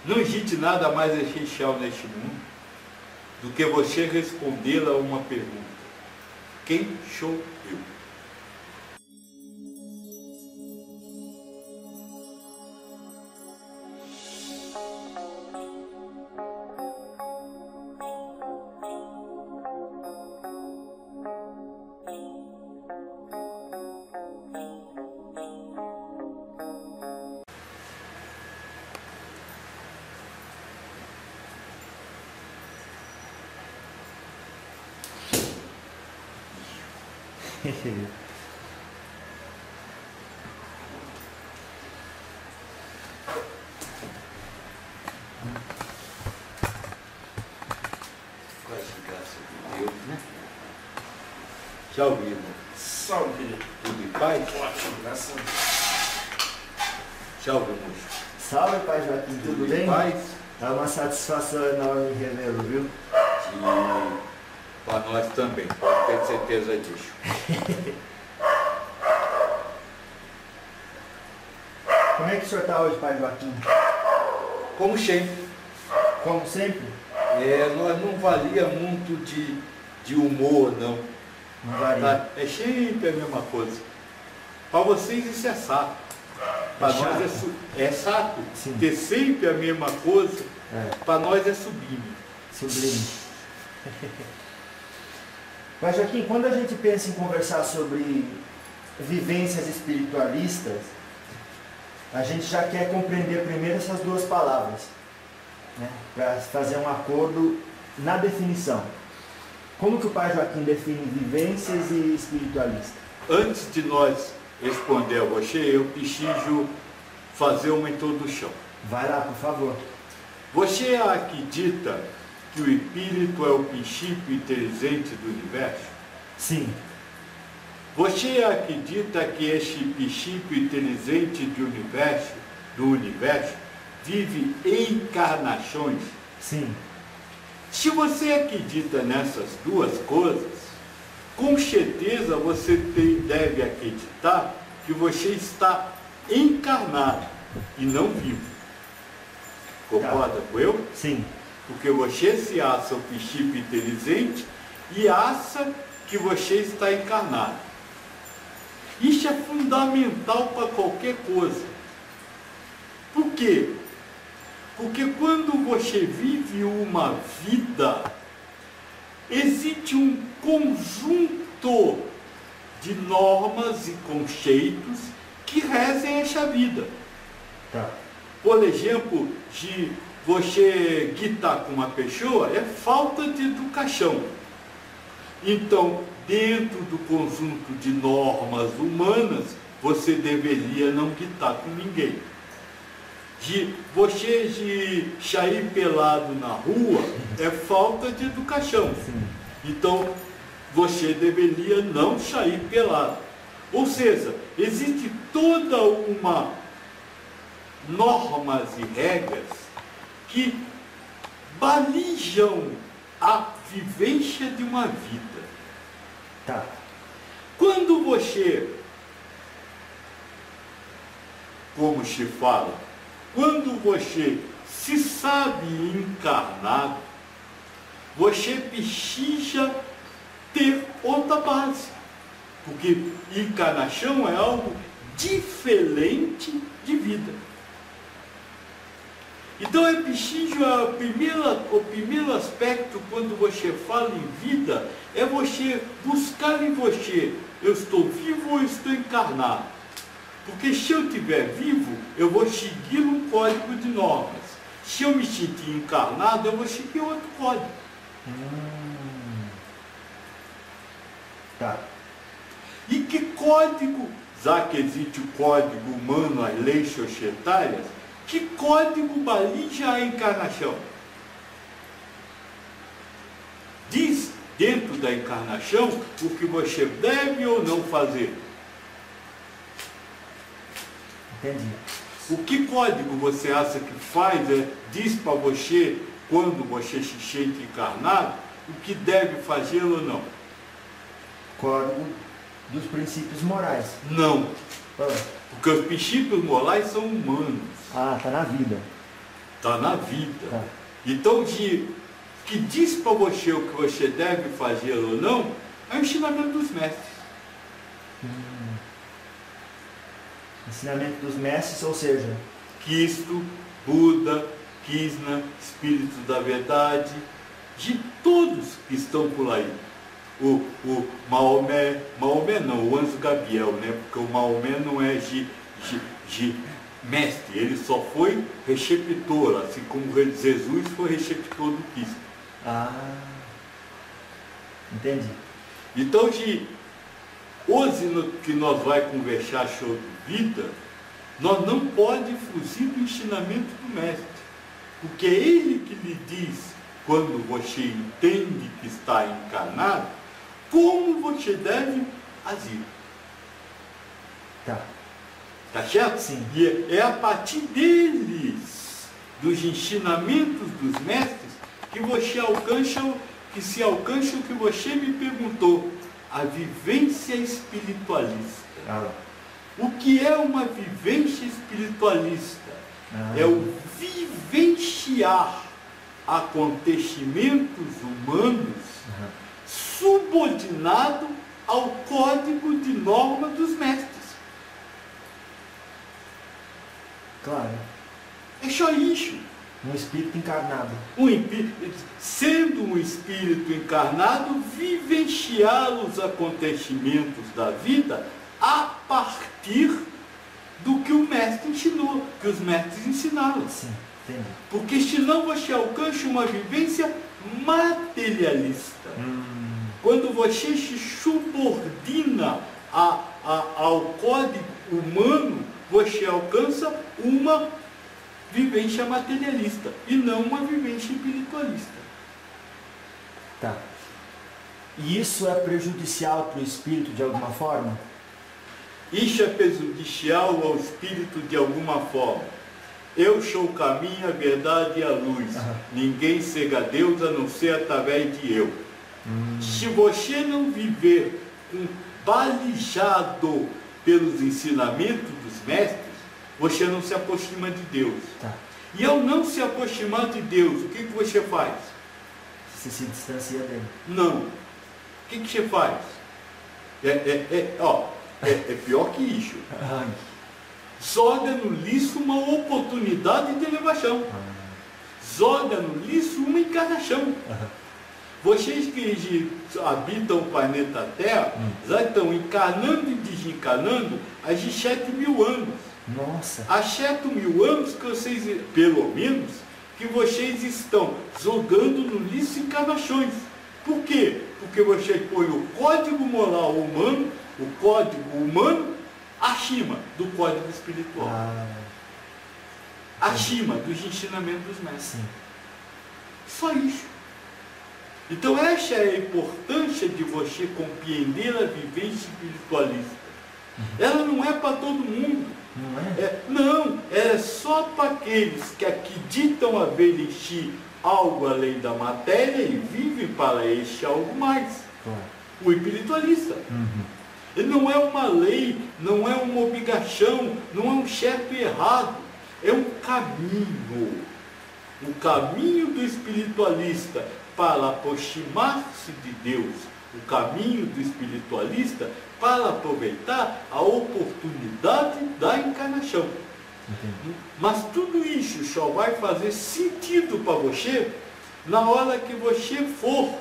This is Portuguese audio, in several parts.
Não existe nada mais essencial neste mundo do que você responder a uma pergunta: quem sou eu? Quase graça de Deus, né? Salve, irmão. Salve, querido. Tudo em paz? Ótimo, graças a Deus. Salve, moço. Salve, Pai Joaquim, tudo bem? Em paz? É uma satisfação enorme revê-lo, viu? E para nós também, pode ter certeza disso. Como é que o senhor está hoje, Pai Joaquim? Como sempre. Como sempre? Nós não valia muito de humor, não. Não varia. Tá? É sempre a mesma coisa. Para vocês isso é saco. Para nós é saco. Sim. Ter sempre a mesma coisa, para nós é sublime. Sublime. Pai Joaquim, quando a gente pensa em conversar sobre vivências espiritualistas, a gente já quer compreender primeiro essas duas palavras, né? Para fazer um acordo na definição. Como que o Pai Joaquim define vivências e espiritualista? Antes de nós responder a você, eu preciso fazer uma introdução. Vai lá, por favor. Você acredita que o espírito é o princípio inteligente do universo? Sim. Você acredita que este princípio inteligente do universo vive em encarnações? Sim. Se você acredita nessas duas coisas, com certeza você deve acreditar que você está encarnado e não vivo. Concorda com eu? Sim. Porque você se acha o princípio inteligente e acha que você está encarnado. Isso é fundamental para qualquer coisa. Por quê? Porque quando você vive uma vida, existe um conjunto de normas e conceitos que regem essa vida. Tá. Por exemplo, de você gritar com uma pessoa é falta de educação. Então, dentro do conjunto de normas humanas, você deveria não gritar com ninguém. De você sair pelado na rua é falta de educação. Sim. Então, você deveria não sair pelado. Ou seja, existe toda uma normas e regras que balizam a vivência de uma vida. Tá. Quando você, como se fala, quando você se sabe encarnado, você precisa ter outra base. Porque encarnação é algo diferente de vida. Então é preciso, o primeiro aspecto quando você fala em vida, é você buscar em você, eu estou vivo ou estou encarnado? Porque se eu estiver vivo, eu vou seguir um código de normas. Se eu me sentir encarnado, eu vou seguir outro código. Tá. E que código, já que existe o código humano, as leis societárias, que código baliza a encarnação? Diz dentro da encarnação o que você deve ou não fazer. Entendi. O que código você acha que faz, diz para você, quando você se sente encarnado, o que deve fazer ou não? Código dos princípios morais. Não. Ah, Porque os princípios morais são humanos. tá na vida. Está na vida. Tá. Então, que diz para você o que você deve fazer ou não, é o ensinamento dos mestres. Ensinamento dos mestres, ou seja, Cristo, Buda, Krishna, Espírito da Verdade, de todos que estão por aí. O Maomé não, o Anjo Gabriel, né? Porque o Maomé não é de mestre, ele só foi receptor, assim como Jesus foi receptor do Cristo. Entendi. Então, hoje que nós vamos conversar sobre vida, nós não podemos fugir do ensinamento do mestre, porque é ele que lhe diz, quando você entende que está encarnado, como você deve agir. Tá. Tá certo? Sim. E é a partir deles, dos ensinamentos dos mestres, que você se alcança o que você me perguntou, a vivência espiritualista. O que é uma vivência espiritualista? É o vivenciar acontecimentos humanos subordinado ao código de norma dos mestres. Claro. É só isso. Um espírito encarnado. Sendo um espírito encarnado, vivenciar os acontecimentos da vida a partir do que o mestre ensinou, que os mestres ensinaram. Sim, entendi. Porque senão você alcança uma vivência materialista. Quando você se subordina ao código humano, você alcança uma vivência materialista e não uma vivência espiritualista. Tá. E isso é prejudicial para o espírito de alguma forma? Isso é prejudicial ao espírito de alguma forma. Eu sou o caminho, a verdade e a luz. Ninguém chega a Deus a não ser através de eu. Se você não viver balizado pelos ensinamentos dos mestres, você não se aproxima de Deus. Tá. E ao não se aproximar de Deus, o que você faz? Você se distancia dele. Não. O que você faz? É pior que isso. Joga no lixo uma oportunidade de elevação. Joga no lixo uma encarnação. Vocês que habitam o planeta Terra já estão encarnando e desencarnando há 7.000 anos. Nossa. Há 7.000 anos que vocês, pelo menos, que vocês estão jogando no lixo encarnações. Por quê? Porque você põe o código moral humano, o código humano, acima do código espiritual. Acima dos ensinamentos dos mestres. Sim. Só isso. Então essa é a importância de você compreender a vivência espiritualista. Ela não é para todo mundo. Não é? Não, é só para aqueles que acreditam haver em si algo além da matéria e vivem para este algo mais. Claro. O espiritualista. Ele não é uma lei, não é uma obrigação, não é um certo e errado. É um caminho. O caminho do espiritualista para aproximar-se de Deus. O caminho do espiritualista para aproveitar a oportunidade da encarnação. Entendi. Mas tudo isso só vai fazer sentido para você na hora que você for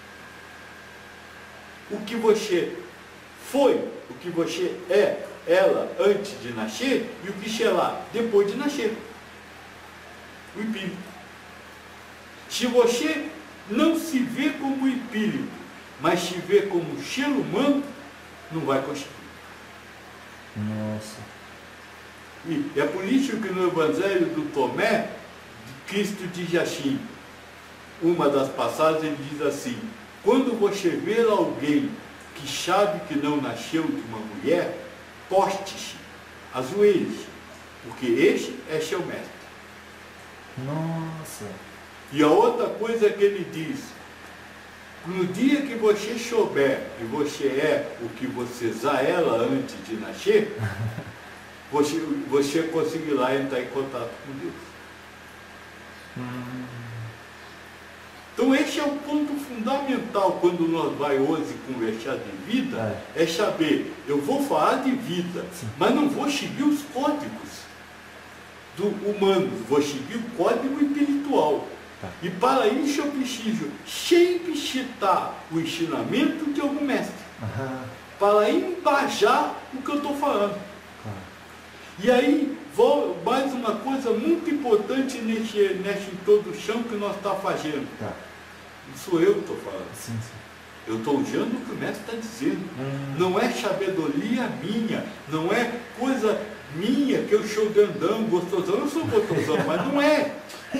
o que você foi, o que você é, ela, antes de nascer, e o que será depois de nascer. O espírito. Se você não se vê como espírito, mas se vê como ser humano, não vai conseguir. Nossa. E é por isso que no Evangelho do Tomé, Cristo diz assim, uma das passagens ele diz assim, quando você vê alguém que sabe que não nasceu de uma mulher, poste-se, ajoelhe-se, porque este é seu mestre. Nossa. E a outra coisa que ele diz, no dia que você souber que você é o que você já era antes de nascer, você conseguirá entrar em contato com Deus. Então esse é o ponto fundamental quando nós vai hoje conversar de vida, é saber, eu vou falar de vida, mas não vou seguir os códigos do humano, vou seguir o código espiritual. E para isso eu preciso sempre citar o ensinamento de algum mestre, para embajar o que eu estou falando. E aí, mais uma coisa muito importante nessa introdução que nós estamos fazendo. Não sou eu que estou falando. Eu estou usando o que o mestre está dizendo. Não é sabedoria minha, não é coisa minha que eu sou grandão, gostosão. Eu sou gostosão, mas não é.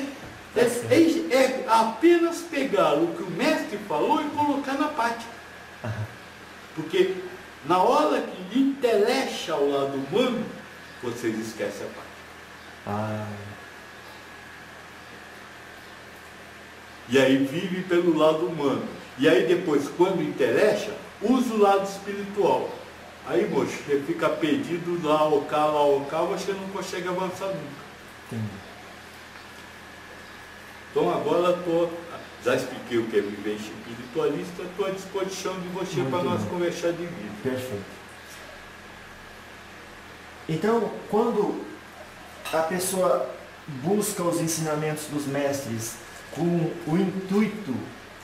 É apenas pegar o que o mestre falou e colocar na prática. Porque na hora que entelecha ao lado humano, vocês esquecem a parte. E aí vive pelo lado humano. E aí depois, quando entelecha, usa o lado espiritual. Aí, moço, você fica perdido lá, o cá, você não consegue avançar nunca. Entendi. Então agora já expliquei o que é vivência espiritualista, estou à disposição de você para nós conversar de vida. Perfeito. Então, quando a pessoa busca os ensinamentos dos mestres com o intuito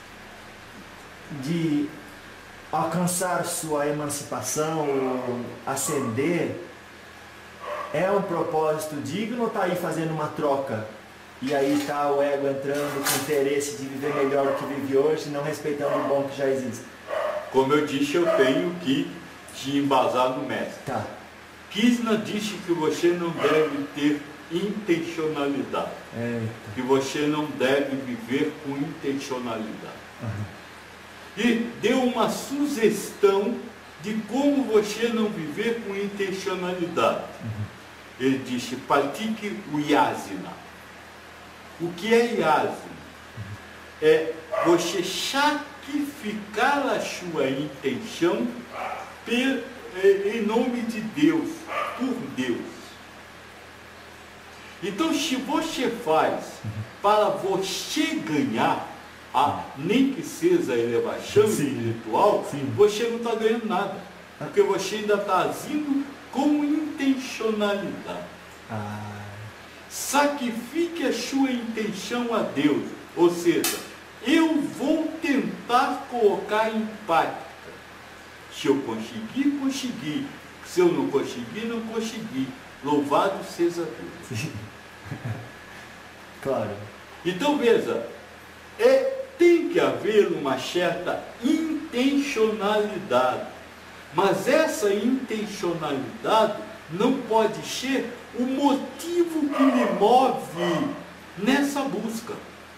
de alcançar sua emancipação, ascender, é um propósito digno ou está aí fazendo uma troca? E aí está o ego entrando com interesse de viver melhor do que vive hoje, não respeitando o bom que já existe? Como eu disse, eu tenho que te embasar no mestre. Krishna disse que você não deve ter intencionalidade. Que você não deve viver com intencionalidade. E deu uma sugestão de como você não viver com intencionalidade. Ele disse, pratique o yasana. O que é yasana? É você sacrificar a sua intenção em nome de Deus, por Deus. Então, se você faz para você ganhar, nem que seja a elevação espiritual, você não está ganhando nada. Porque você ainda está agindo com intencionalidade. Sacrifique a sua intenção a Deus. Ou seja, eu vou tentar colocar em prática. Se eu conseguir, consegui. Se eu não conseguir, não consegui. Louvado seja Deus. Claro. Então veja, tem que haver uma certa intencionalidade. Mas essa intencionalidade não pode ser o motivo que lhe move nessa busca.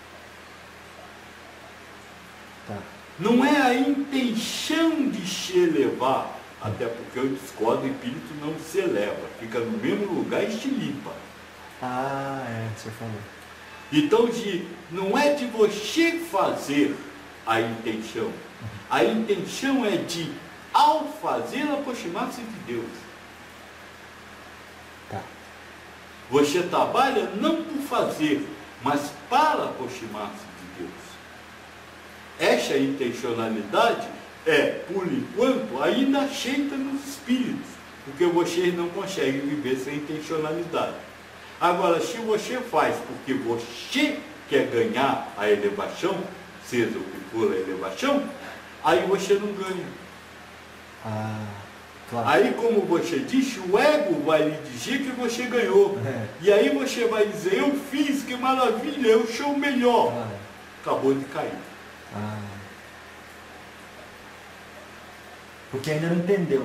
Não é a intenção de se elevar, até porque eu discordo, o espírito não se eleva, fica no mesmo lugar e se limpa. Você falou. Então, não é de você fazer a intenção. A intenção é de, ao fazer, aproximar-se de Deus. Você trabalha não por fazer, mas para aproximar-se de Deus. Essa intencionalidade por enquanto, ainda aceita nos espíritos, porque vocês não conseguem viver sem intencionalidade. Agora, se você faz porque você quer ganhar a elevação, seja o que for a elevação, aí você não ganha. Claro. Aí, como você disse, o ego vai lhe dizer que você ganhou. E aí você vai dizer, eu fiz, que maravilha, eu sou o melhor. Acabou de cair. Porque ainda não entendeu.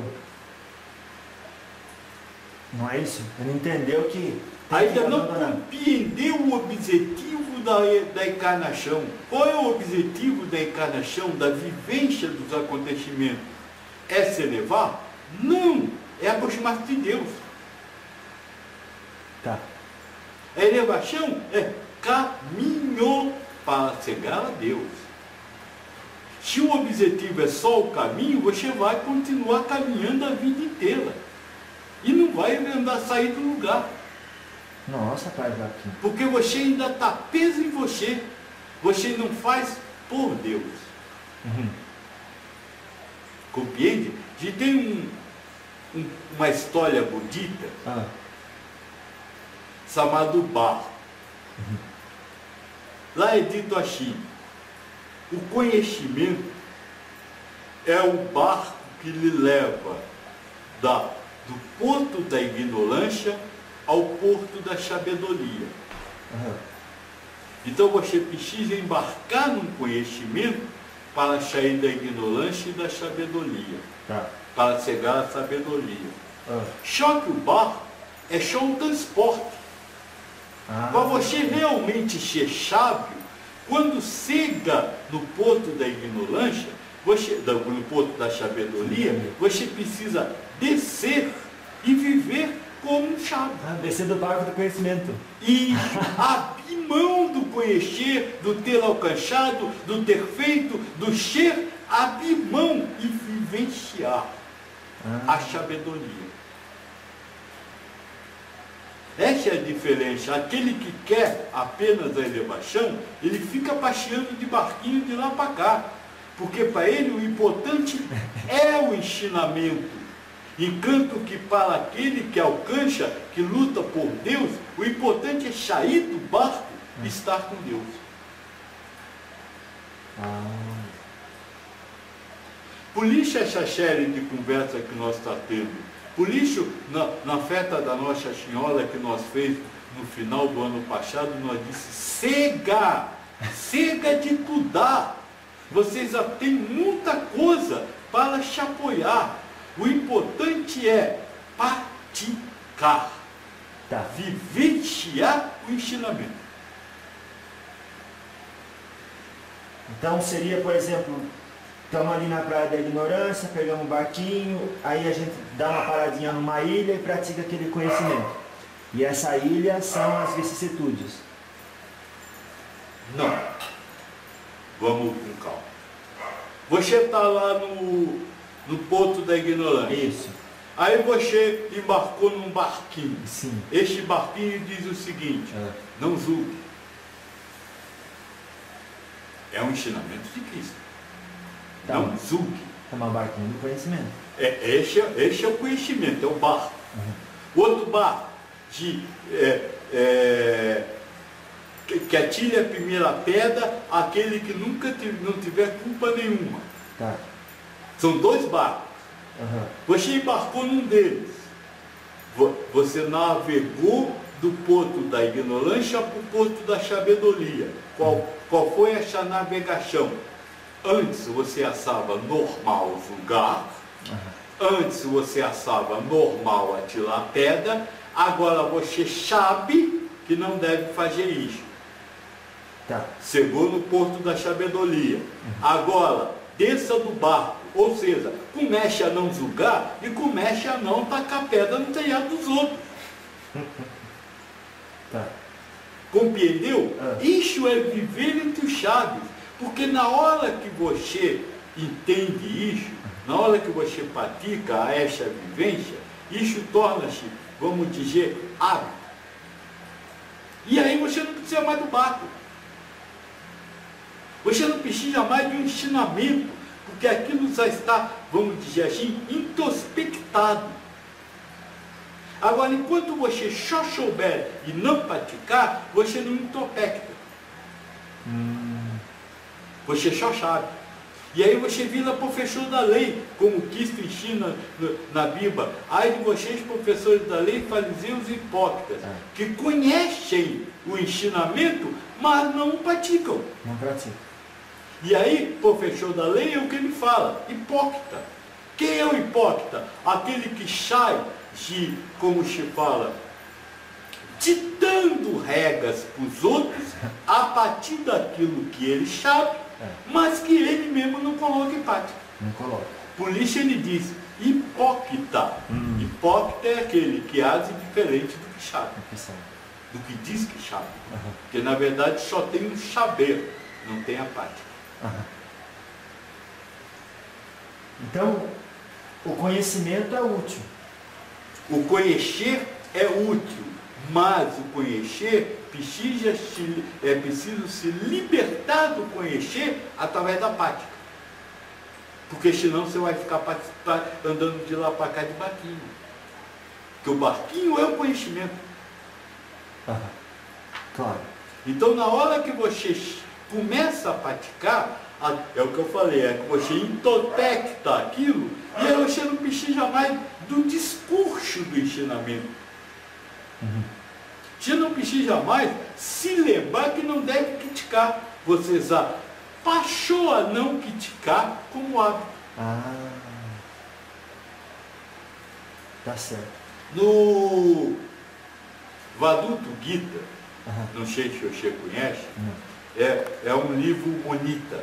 Não é isso? Ele não entendeu que... Ainda não compreendeu o objetivo da encarnação. Qual é o objetivo da encarnação, da vivência dos acontecimentos? É se elevar? Não! É aproximar-se de Deus. A elevação é caminho para chegar a Deus. Se o objetivo é só o caminho, você vai continuar caminhando a vida inteira. E não vai andar sair do lugar. Nossa, Pai Joaquim. Porque você ainda está preso em você. Você não faz por Deus. Uhum. Compreende? E tem uma história bonita chamada barco. Lá é dito assim: o conhecimento é o barco que lhe leva do porto da ignorância ao porto da sabedoria. Então você precisa embarcar num conhecimento para sair da ignorância e da sabedoria, para chegar à sabedoria. Só que o barco é só um transporte. Para você realmente ser sábio, quando chega no porto da ignorância, no porto da sabedoria, você precisa descer e viver como um sábio. Descer do barco do conhecimento. E abrir mão do conhecer, do ter alcançado, do ter feito, do ser, abrir mão e vivenciar a sabedoria. Essa é a diferença. Aquele que quer apenas a elevação, ele fica passeando de barquinho de lá para cá. Porque para ele o importante é o ensinamento. Enquanto que para aquele que alcança, que luta por Deus, o importante é sair do barco e estar com Deus. Por isso essa série de conversa que nós estamos tendo. Por isso, na festa da Nossa Senhora que nós fez no final do ano passado, nós disse: chega de estudar. Vocês já têm muita coisa para se apoiar. O importante é praticar, vivenciar o ensinamento. Então seria, por exemplo, estamos ali na praia da ignorância, pegamos um barquinho, aí a gente dá uma paradinha numa ilha e pratica aquele conhecimento. E essa ilha são as vicissitudes. Não. Vamos com calma. Você está lá no porto da ignorância. Isso. Aí você embarcou num barquinho. Sim. Este barquinho diz o seguinte: não julgue. É um ensinamento de Cristo. Não julgue. É uma barquinha do conhecimento. Este é o conhecimento, é o barco. Outro barco que atire a primeira pedra aquele que nunca não tiver culpa nenhuma. São dois barcos. Você embarcou num deles. Você navegou do porto da ignorância para o porto da sabedoria. Qual foi essa navegação? Antes você achava normal julgar. Antes você achava normal atirar pedra. Agora você sabe que não deve fazer isso. Chegou no porto da sabedoria. Agora, desça do barco. Ou seja, comece a não julgar e comece a não tacar pedra no telhado dos outros. Compreendeu? Isso é viver entre os sábios. Porque na hora que você entende isso, na hora que você pratica essa vivência, isso torna-se, vamos dizer, hábito. E aí você não precisa mais do barco. Você não precisa mais de um ensinamento, porque aquilo já está, vamos dizer assim, introspectado. Agora, enquanto você só souber e não praticar, você não introspecta. Você só sabe. E aí você vira professor da lei, como Cristo ensina na Bíblia. Ai de vocês, professores da lei, fariseus e hipócritas, que conhecem o ensinamento, mas não praticam. Não praticam. E aí, professor da lei é o que ele fala, hipócrita. Quem é o hipócrita? Aquele que sai de, como se fala, ditando regras para os outros, a partir daquilo que ele sabe, mas que ele mesmo não coloca em prática. Não coloca. Por isso ele diz, hipócrita. Hipócrita é aquele que age diferente do que sabe. Do que diz que sabe. Porque na verdade só tem um saber, não tem a prática. Então, o conhecimento é útil. O conhecer é útil, Mas o conhecer, é preciso se libertar do conhecer através da prática. Porque senão você vai ficar andando de lá para cá de barquinho. Porque o barquinho é o conhecimento. Claro. Então, na hora que você começa a praticar, é o que eu falei, é que você intotecta aquilo, e aí você não precisa mais do discurso do ensinamento. Você não precisa mais se lembrar que não deve criticar. Você já passou a não criticar como hábito. Tá certo. No Vaduta Gita, não sei se você conhece, é um livro bonita.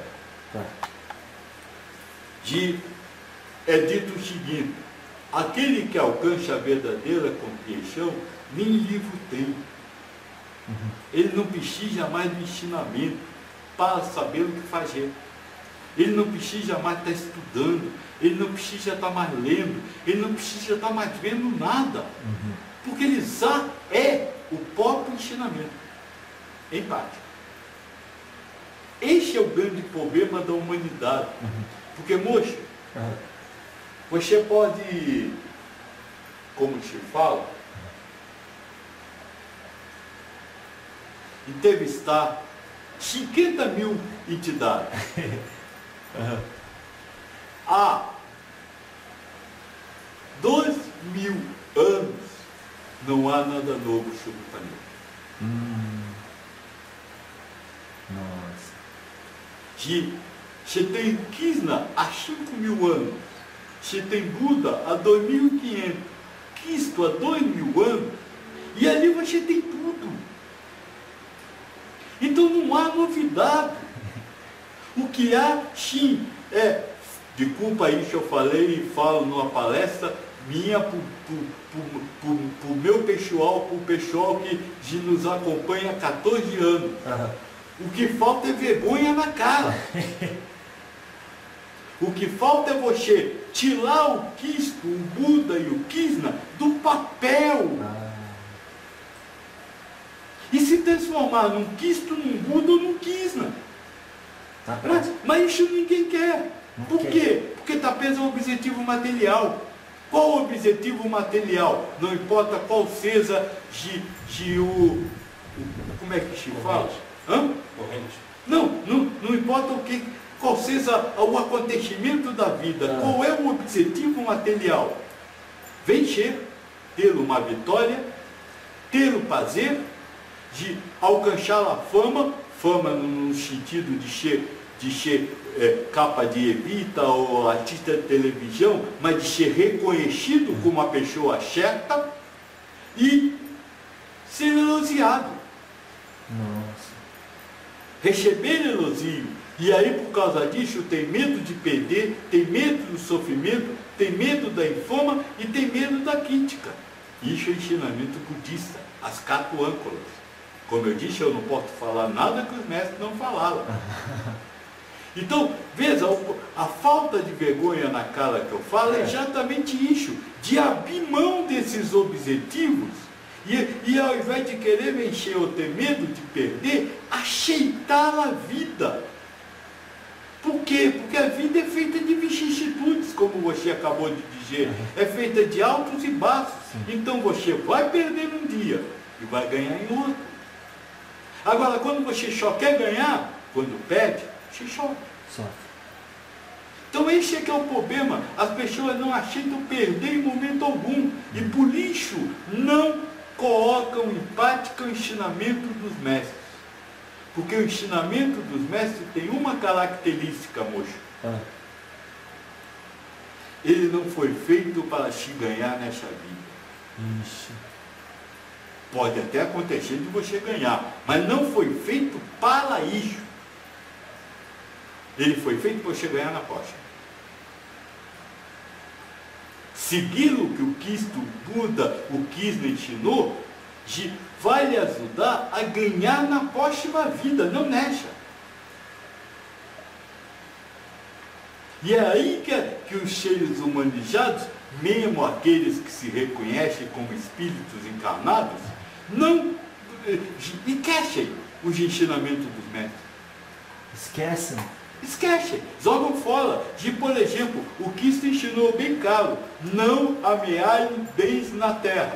É dito o seguinte: aquele que alcança a verdadeira compreensão, nem livro tem. Ele não precisa mais do ensinamento para saber o que fazer. Ele não precisa mais estar estudando, ele não precisa estar mais lendo, ele não precisa estar mais vendo nada. Porque ele já é o próprio ensinamento, em prática. Este é o grande problema da humanidade. Porque, moço, você pode, como se fala, entrevistar 50 mil entidades. Há 2.000 anos não há nada novo sobre o planeta. Nossa. Você tem Krishna há 5.000 anos. Você tem Buda há 2.500. Cristo há 2.000 anos. E ali você tem tudo. Então não há novidade. O que há, sim, desculpa aí que eu falei e falo numa palestra minha para o meu pessoal, para o pessoal que nos acompanha há 14 anos. O que falta é vergonha na cara. O que falta é você tirar o Cristo, o Buda e o Krishna do papel. E se transformar num Cristo, num Buda ou num Krishna. Mas isso ninguém quer. Por quê? Porque está preso ao objetivo material. Qual o objetivo material? Não importa qual seja como é que se fala? Corrente. Não importa qual seja o acontecimento da vida. Qual é o objetivo material? Vencer, ter uma vitória, ter o prazer de alcançar a fama no sentido de ser capa de revista ou artista de televisão, mas de ser reconhecido como uma pessoa certa e ser elogiado. Nossa. Receber elogio. E aí, por causa disso, tem medo de perder, tem medo do sofrimento, tem medo da infama e tem medo da crítica. Isso é ensinamento budista, as 4 âncoras. Como eu disse, eu não posso falar nada que os mestres não falaram. Então, veja, a falta de vergonha na cara que eu falo é exatamente isso, de abrir mão desses objetivos e ao invés de querer vencer ou ter medo de perder, aceitar a vida. Por quê? Porque a vida é feita de vicissitudes, como você acabou de dizer, é feita de altos e baixos. Então você vai perder um dia e vai ganhar em outro. Agora, quando você só quer ganhar, quando perde, você sofre. Então esse é que é o problema. As pessoas não aceitam perder em momento algum. E por isso não colocam em prática o ensinamento dos mestres. Porque o ensinamento dos mestres tem uma característica, moço. Ele não foi feito para se ganhar nessa vida. Pode até acontecer de você ganhar, mas não foi feito para isso. Ele foi feito para você ganhar na próxima. Seguir o que o Cristo, o Buda, o Krishna ensinou, vai lhe ajudar a ganhar na próxima vida, não nessa. E é aí que os seres humanizados, mesmo aqueles que se reconhecem como espíritos encarnados, Não esquecem os ensinamentos dos mestres. Esquecem. Esquecem, jogam fora. Por exemplo, o Cristo ensinou bem claro: não amealhem bens na terra,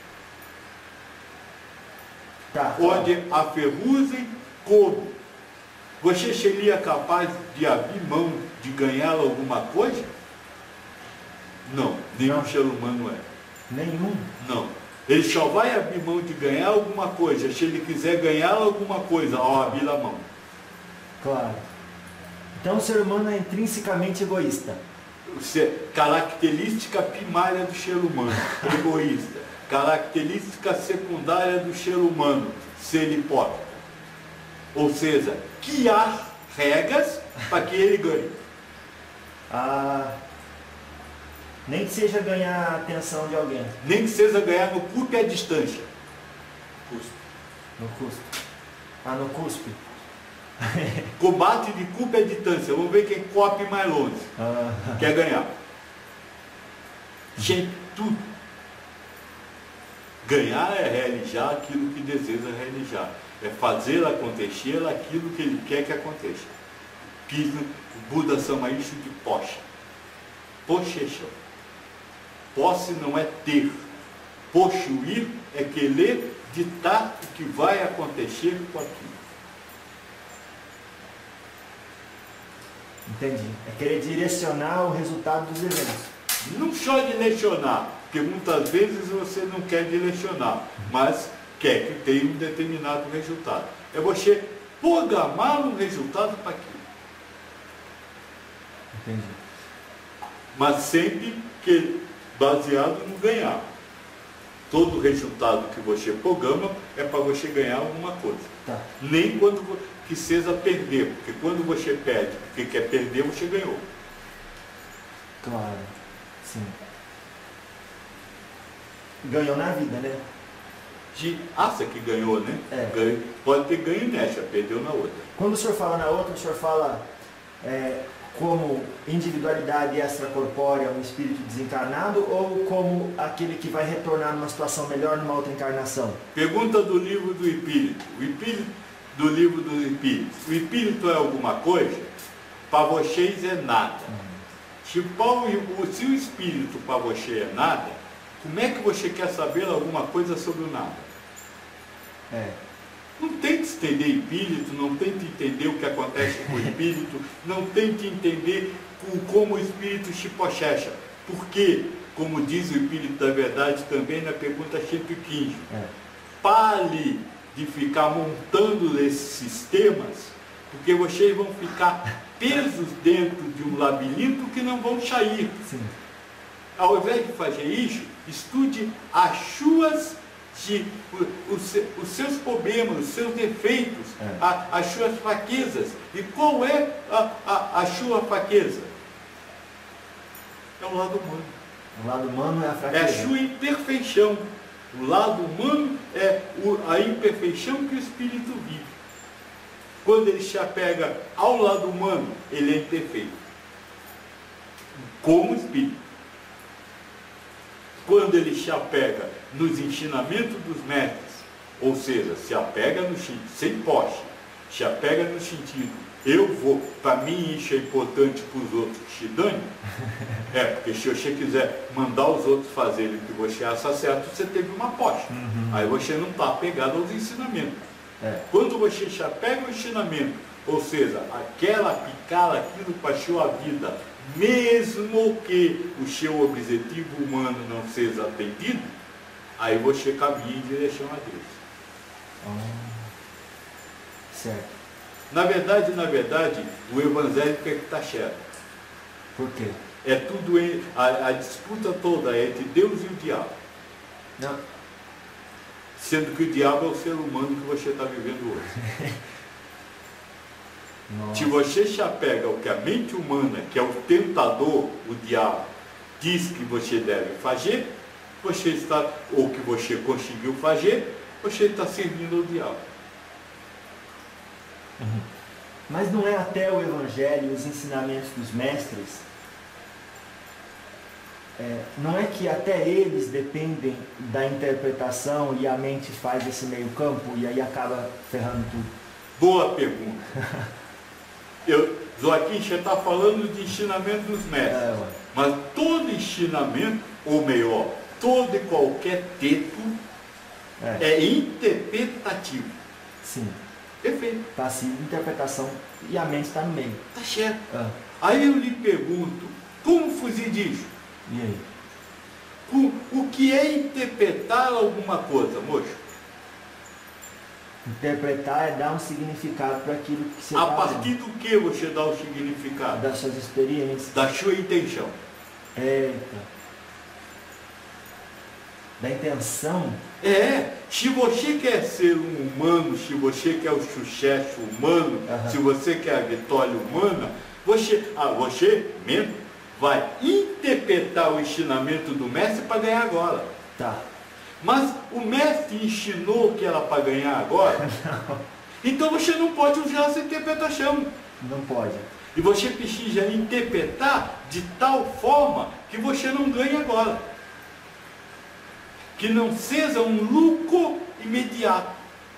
onde a ferrugem come. Você seria capaz de abrir mão de ganhar alguma coisa? Não, nenhum ser humano é. Nenhum? Não. Ele só vai abrir mão de ganhar alguma coisa se ele quiser ganhar alguma coisa ao abrir a mão. Claro. Então o ser humano é intrinsecamente egoísta. Característica primária do ser humano, egoísta. Característica secundária do ser humano, ser hipócrita. Ou seja, criar regras para que ele ganhe. Nem que seja ganhar a atenção de alguém. Nem que seja ganhar no custo e a distância. Custo. No custo. No cuspe. Combate de culpa e distância. Vamos ver quem copia mais longe. Quer ganhar. Gente, tudo. Ganhar é realizar aquilo que deseja realizar. É fazer acontecer aquilo que ele quer que aconteça. Que o Buda chama isso de posse. Possessão. Posse não é ter. Possuir é querer ditar o que vai acontecer com aquilo. Entendi. É querer direcionar o resultado dos eventos. Não só direcionar, porque muitas vezes você não quer direcionar, mas quer que tenha um determinado resultado. É você programar um resultado para aquilo. Entendi. Mas sempre baseado no ganhar. Todo resultado que você programa é para você ganhar alguma coisa. Tá. Nem quando que seja perder, porque quando você perde porque quer perder, você ganhou. Claro, sim. Ganhou na vida, né? Acha que ganhou, né? É. Pode ter ganho nessa, perdeu na outra. Quando o senhor fala na outra, o senhor fala como individualidade extracorpórea, um espírito desencarnado, ou como aquele que vai retornar numa situação melhor numa outra encarnação? Pergunta do livro do Espírito. O Espírito do livro do Espírito. O Espírito é alguma coisa? Para vocês é nada. Se o Espírito para você é nada, como é que você quer saber alguma coisa sobre o nada? Não tente entender espírito, não tente entender o que acontece com o espírito, não tente entender como o espírito se possessa. Porque, como diz o Espírito da Verdade também na pergunta 115, pare de ficar montando esses sistemas, porque vocês vão ficar presos dentro de um labirinto que não vão sair. Sim. Ao invés de fazer isso, estude os seus problemas, os seus defeitos, as suas fraquezas. E qual é a sua fraqueza? É o lado humano. O lado humano é a fraqueza. É a sua imperfeição. O lado humano é a imperfeição que o espírito vive. Quando ele se apega ao lado humano, ele é imperfeito. Como espírito. Quando ele se apega nos ensinamentos dos mestres, ou seja, se apega no sem posse, se apega no sentido, para mim isso é importante para os outros que te dane, porque se você quiser mandar os outros fazerem o que você acha certo, você teve uma posse. Aí você não está apegado aos ensinamentos. Quando você se apega ao ensinamento, ou seja, aplicar aquilo para a sua vida, mesmo que o seu objetivo humano não seja atendido, aí você caminha em direção a Deus. Certo. Na verdade, o evangélico é que está certo. Por quê? É tudo, a disputa toda é entre Deus e o diabo. Não. Sendo que o diabo é o ser humano que você está vivendo hoje. Se você se apega ao que a mente humana, que é o tentador, o diabo, diz que você deve fazer, você está, ou que você conseguiu fazer, você está servindo ao diabo. Mas não é até o Evangelho, os ensinamentos dos mestres, não é que até eles dependem da interpretação e a mente faz esse meio campo e aí acaba ferrando tudo? Boa pergunta. Joaquim, você está falando de ensinamento dos mestres, mas todo ensinamento, ou melhor, todo e qualquer texto é interpretativo. Sim. Perfeito. Passiva interpretação e a mente está no meio. Tá certo. Aí eu lhe pergunto, como fugir disso? E aí? O que é interpretar alguma coisa, moço? Interpretar é dar um significado para aquilo que você A está partir do que você dá o significado? das suas experiências. Da sua intenção. Eita. Da intenção. Se você quer ser um humano, se você quer o sucesso humano, se você quer a vitória humana, você mesmo vai interpretar o ensinamento do mestre para ganhar agora. Tá. Mas o mestre ensinou que era para ganhar agora? Não. Então você não pode usar essa interpretação. Não pode. E você precisa interpretar de tal forma que você não ganhe agora. Que não seja um lucro imediato.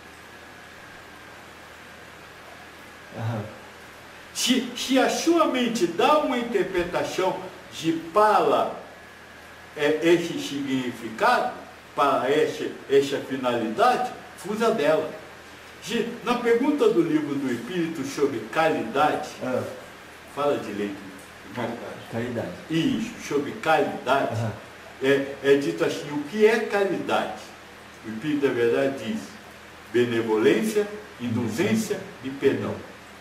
Se a sua mente dá uma interpretação para esse significado, para essa finalidade, fuja dela. Na pergunta do livro do Espírito sobre caridade, fala direito. Caridade. Isso, sobre caridade, é dito assim, o que é caridade? O Espírito da Verdade diz, benevolência, indulgência e perdão.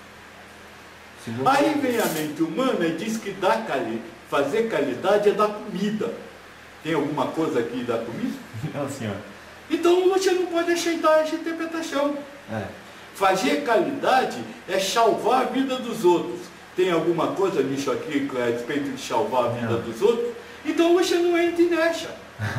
Aí vem a mente humana e diz que fazer caridade é dar comida. Tem alguma coisa aqui da comida? Não, senhor. Então você não pode aceitar essa interpretação. Fazer caridade é salvar a vida dos outros. Tem alguma coisa nisso aqui a respeito de salvar a vida dos outros? Então você não entra nessa.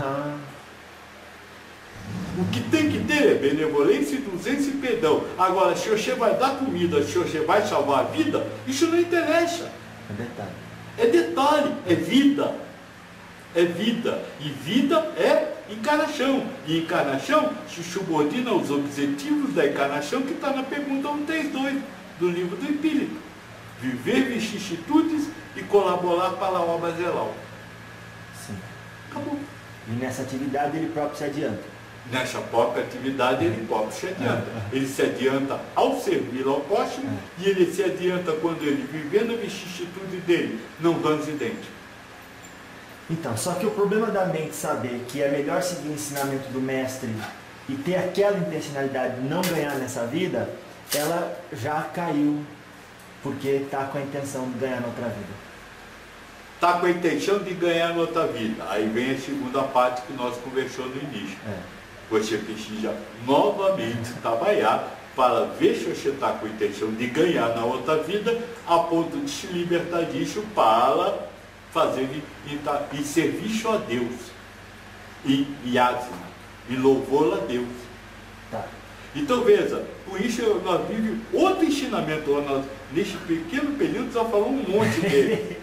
O que tem que ter é benevolência, indulgência e perdão. Agora, se você vai dar comida, se você vai salvar a vida, isso não interessa. É detalhe. É detalhe, é vida. É vida. E vida é encarnação. E encarnação se subordina aos objetivos da encarnação que está na pergunta 132 do livro do Espírito. Viver vicissitudes e colaborar para a obra geral. Sim. Acabou. E nessa atividade ele próprio se adianta. Nessa própria atividade ele próprio se adianta. Ele se adianta ao servir ao próximo e ele se adianta quando ele, vivendo a vicissitude dele, não range dente. Então, só que o problema da mente saber que é melhor seguir o ensinamento do mestre e ter aquela intencionalidade de não ganhar nessa vida, ela já caiu, porque está com a intenção de ganhar na outra vida. Está com a intenção de ganhar na outra vida. Aí vem a segunda parte que nós conversamos no início. Você precisa novamente trabalhar para ver se você está com a intenção de ganhar na outra vida, a ponto de se libertar disso para fazer em serviço a Deus, e asma, e louvor a Deus. Então veja, por isso nós vivemos outro ensinamento, nós, neste pequeno período já falamos um monte dele.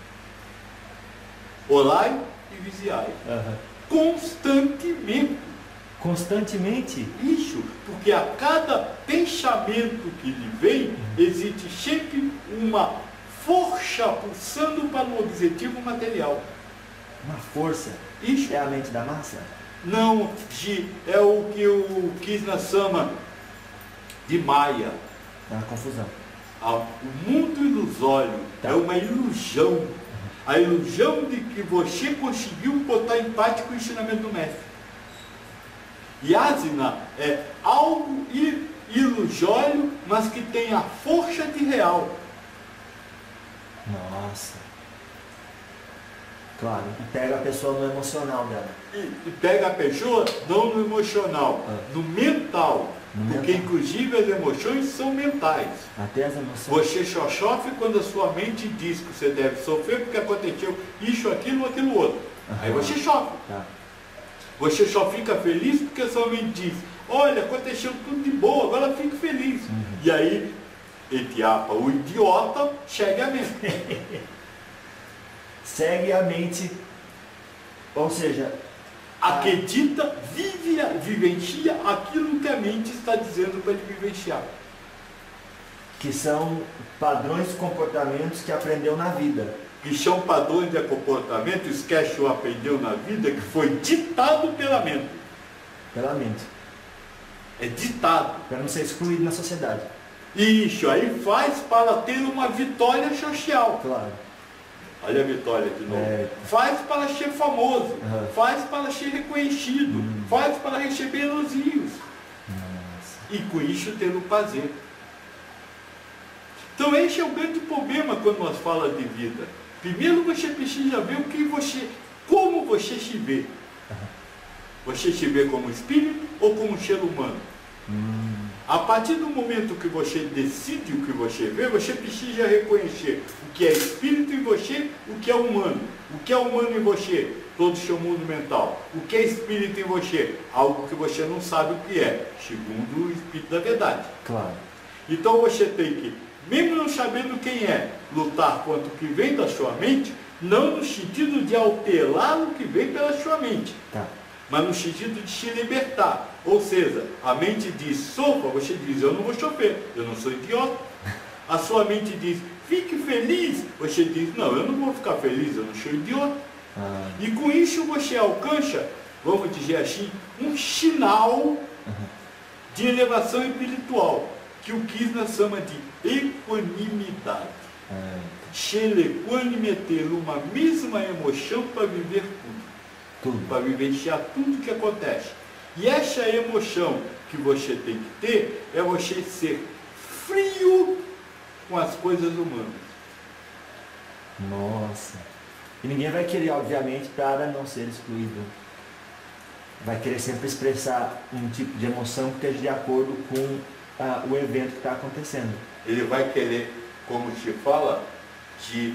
Orai e vigiai. Constantemente. Constantemente? Isso, porque a cada pensamento que lhe vem, existe sempre uma força pulsando para um objetivo material. Uma força? Isso. É a mente da massa? Não, é o que o Krishna chama de Maya. É uma confusão. O mundo ilusório é uma ilusão. A ilusão de que você conseguiu botar em prática o ensinamento do mestre. Yasna é algo ilusório, mas que tem a força de real. Nossa. Claro, e pega a pessoa no emocional dela. E pega a pessoa não no emocional, no mental. Porque inclusive as emoções são mentais. Até as emoções. Você só sofre quando a sua mente diz que você deve sofrer porque aconteceu isso, aquilo, aquilo outro. Aí você sofre. Você só fica feliz porque a sua mente diz, olha, aconteceu tudo de boa, agora fique feliz. E aí, etiapa, o idiota segue a mente. Segue a mente Ou seja, acredita, vivencia aquilo que a mente está dizendo para ele vivenciar. que são padrões de comportamentos que aprendeu na vida. Que são padrões de comportamento, isso que o aprendeu na vida, que foi ditado pela mente. Pela mente. É ditado. Para não ser excluído na sociedade. Isso aí faz para ter uma vitória social. Claro. Olha a vitória de novo. É. Faz para ser famoso. Uhum. Faz para ser reconhecido. Faz para receber elogios. Nossa. E com isso ter o prazer. Então esse é o grande problema quando nós falamos de vida. Primeiro você precisa ver como você se vê. Você se vê como espírito ou como ser humano? A partir do momento que você decide o que você vê, você precisa reconhecer o que é espírito em você, o que é humano. O que é humano em você? Todo o seu mundo mental. O que é espírito em você? Algo que você não sabe o que é, segundo o Espírito da Verdade. Claro. Então você tem que, mesmo não sabendo quem é, lutar contra o que vem da sua mente, não no sentido de alterar o que vem pela sua mente, Tá. mas no sentido de se libertar. Ou seja, a mente diz, sofra, você diz, eu não vou sofrer, eu não sou idiota. A sua mente diz, fique feliz, você diz, não, eu não vou ficar feliz, eu não sou idiota. E com isso você alcança, vamos dizer assim, um sinal de elevação espiritual, que o Krishna chama de equanimidade. Ser equânime é ter uma mesma emoção para viver tudo. Para vivenciar tudo que acontece. E essa emoção que você tem que ter é você ser frio com as coisas humanas. Nossa. E ninguém vai querer, obviamente, para não ser excluído. Vai querer sempre expressar um tipo de emoção que esteja de acordo com o evento que está acontecendo. Ele vai querer, como se fala, de